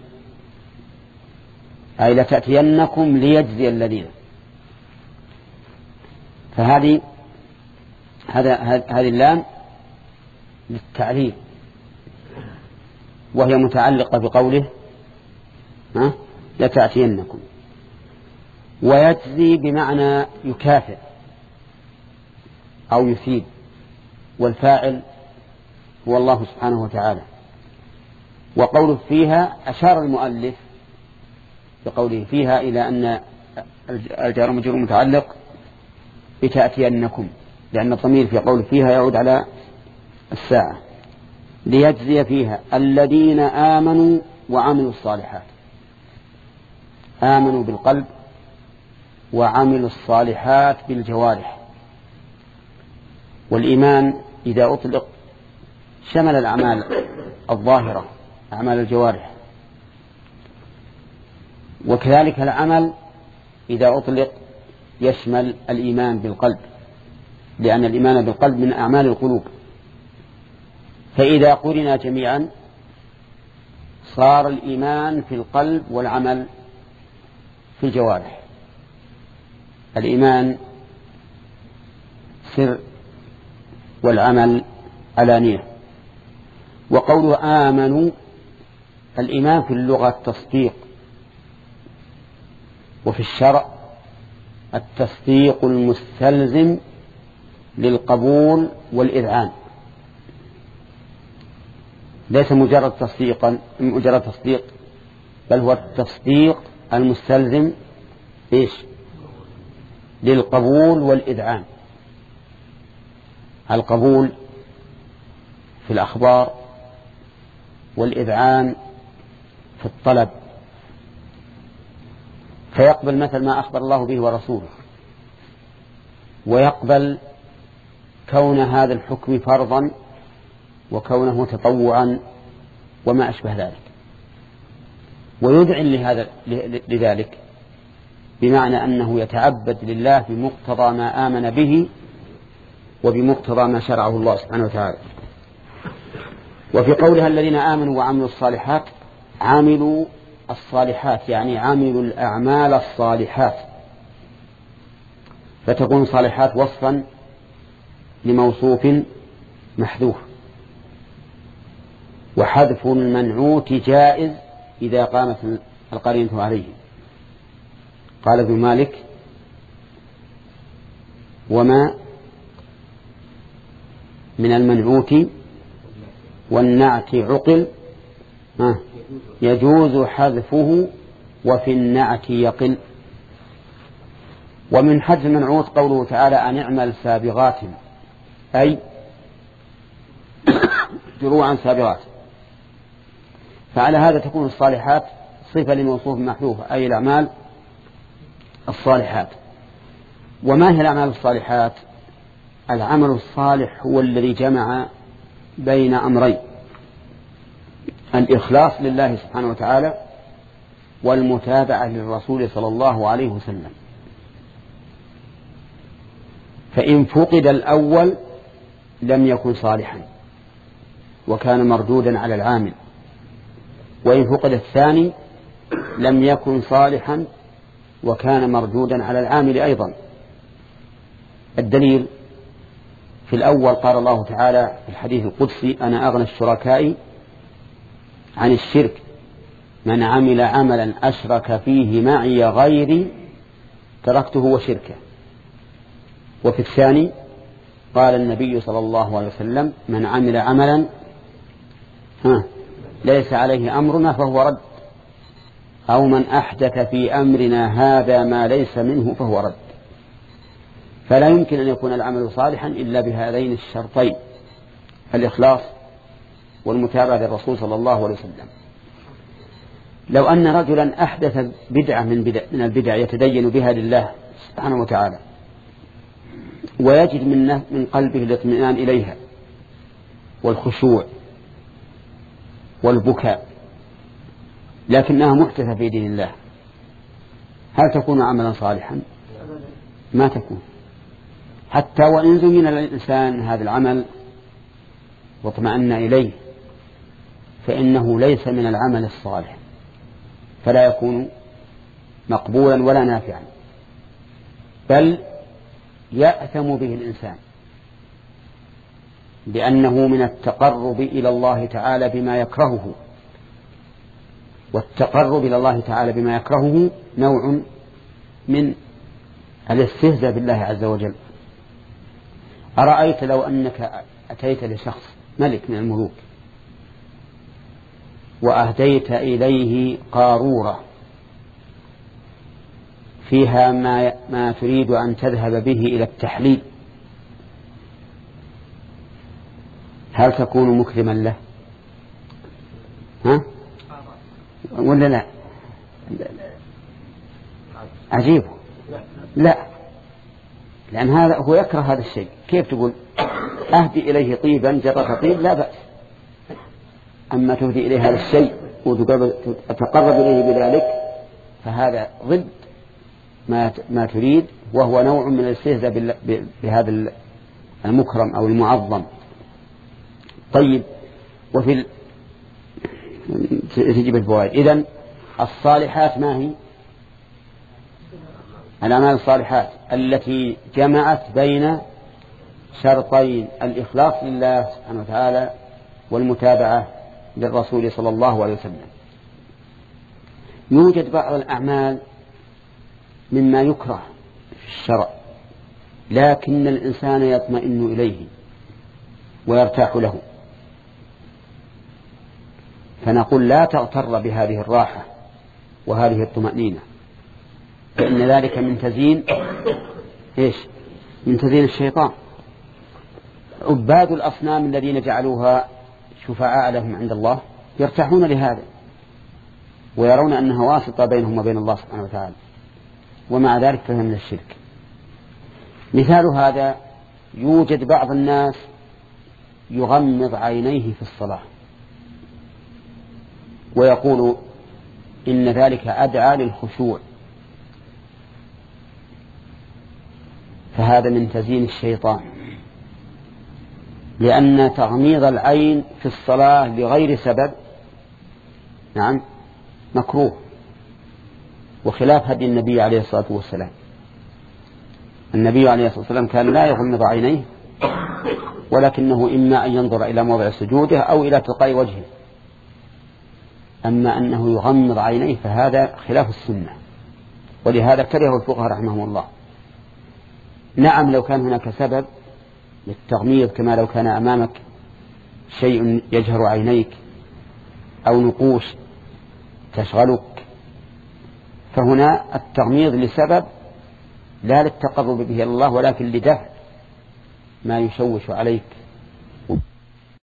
أي لتأتينكم ليجزي الذين. فهذه هذا هذه اللام للتعليل وهي متعلقة بقوله ها لتأتينكم. ويجزي بمعنى يكافئ أو يثيب، والفاعل هو الله سبحانه وتعالى. وقوله فيها أشار المؤلف بقوله فيها إلى أن الجار والمجرور متعلق بتأتينكم، لأن الضمير في قوله فيها يعود على الساعة. ليجزي فيها الذين آمنوا وعملوا الصالحات. آمنوا بالقلب وعملوا الصالحات بالجوارح. والإيمان إذا أطلق شمل الأعمال الظاهرة، أعمال الجوارح، وكذلك العمل إذا أطلق يشمل الإيمان بالقلب، لأن الإيمان بالقلب من أعمال القلوب. فإذا قرنا جميعا صار الإيمان في القلب والعمل في الجوارح. الإيمان سر والعمل علانية. وقوله آمنوا، الإيمان في اللغة التصديق، وفي الشرع التصديق المستلزم للقبول والإذعان، ليس مجرد تصديقا مجرد تصديق، بل هو التصديق المستلزم إيش؟ للقبول والإذعان. القبول في الأخبار والإذعان في الطلب، فيقبل مثل ما أخبر الله به ورسوله، ويقبل كون هذا الحكم فرضا وكونه تطوعا وما أشبه ذلك. ويذعن لهذا لذلك، بمعنى أنه يتعبد لله بمقتضى ما آمن به وبمقتضى ما شرعه الله سبحانه وتعالى. وفي قولها الذين آمنوا وعملوا الصالحات، عملوا الصالحات يعني عملوا الأعمال الصالحات، فتكون صالحات وصفا لموصوف محذوف، وحذف المنعوت جائز إذا قامت القرينة عليه. قال ابن مالك: وما من المنعوت والنعت عقل يجوز حذفه وفي النعت يقل. ومن حذف المنعوت قوله تعالى: أن اعمل سابغات، أي دروعا سابغات. فعلى هذا تكون الصالحات صفة لموصوف محذوف، أي الأعمال الصالحات. وما هي الأعمال الصالحات؟ العمل الصالح هو الذي جمع بين أمرين: الإخلاص لله سبحانه وتعالى والمتابعة للرسول صلى الله عليه وسلم. فإن فقد الأول لم يكن صالحا وكان مردودا على العامل، وإن فقد الثاني لم يكن صالحا وكان مردودا على العامل أيضا. الدليل: في الأول قال الله تعالى في الحديث القدسي: أنا أغنى الشركاء عن الشرك، من عمل عملا أشرك فيه معي غيري تركته وشركه. وفي الثاني قال النبي صلى الله عليه وسلم: من عمل عملا ها ليس عليه أمرنا فهو رد، أو من أحدث في أمرنا هذا ما ليس منه فهو رد. فلا يمكن أن يكون العمل صالحا إلا بهذين الشرطين: الإخلاص والمتابعة للرسول صلى الله عليه وسلم. لو أن رجلا أحدث بدعة من, بدع من البدع يتدين بها لله سبحانه وتعالى ويجد من, من قلبه الاطمئنان إليها والخشوع والبكاء، لكنها محدثة في دين الله، هل تكون عملا صالحا؟ ما تكون. حتى وإن زين الإنسان هذا العمل واطمأن إليه فإنه ليس من العمل الصالح، فلا يكون مقبولا ولا نافعا، بل يأثم به الإنسان، لأنه من التقرب إلى الله تعالى بما يكرهه، والتقرب إلى الله تعالى بما يكرهه نوع من الاستهزاء بالله عز وجل. أرأيت لو أنك أتيت لشخص ملك من الملوك وأهديت إليه قارورة فيها ما, ما تريد أن تذهب به إلى التحليل، هل تكون مكرما له؟ ها؟ ولا لا؟ عجيب. لا، لأن هذا هو يكره هذا الشيء. كيف تقول أهدي إليه طيبا جرة طيب؟ لا بأس. أما تهدي إليه هذا الشيء وتتقرب إليه بذلك فهذا ضد ما ما تريد، وهو نوع من الاستهزاء بهذا المكرم أو المعظم. طيب، وفي تجيب الفوائد. إذن الصالحات ما هي؟ الأعمال الصالحات التي جمعت بين شرطين: الإخلاص لله سبحانه وتعالى والمتابعة للرسول صلى الله عليه وسلم. يوجد بعض الأعمال مما يكره في الشرع لكن الإنسان يطمئن إليه ويرتاح له، فنقول لا تغتر بهذه الراحة وهذه الطمأنينة، فإن ذلك من تزيين إيش؟ من تزيين الشيطان. عباد الأصنام الذين جعلوها شفعاء لهم عند الله يرتاحون لهذا ويرون أنها واسطة بينهم وبين الله سبحانه وتعالى، ومع ذلك فهي من الشرك. مثال هذا: يوجد بعض الناس يغمض عينيه في الصلاة ويقول إن ذلك أدعى للخشوع، فهذا من تزيين الشيطان، لأن تغميض العين في الصلاة لغير سبب نعم مكروه، وخلاف هدي النبي عليه الصلاة والسلام. النبي عليه الصلاة والسلام كان لا يغمض عينيه، ولكنه إما أن ينظر إلى موضع سجوده أو إلى تلقاء وجهه، أما أنه يغمض عينيه فهذا خلاف السنة، ولهذا كرهه الفقهاء رحمهم الله. نعم لو كان هناك سبب للتغميض، كما لو كان أمامك شيء يجهر عينيك أو نقوش تشغلك، فهنا التغميض لسبب لا للتقرب به إلى الله، ولكن لدفع ما يشوش عليك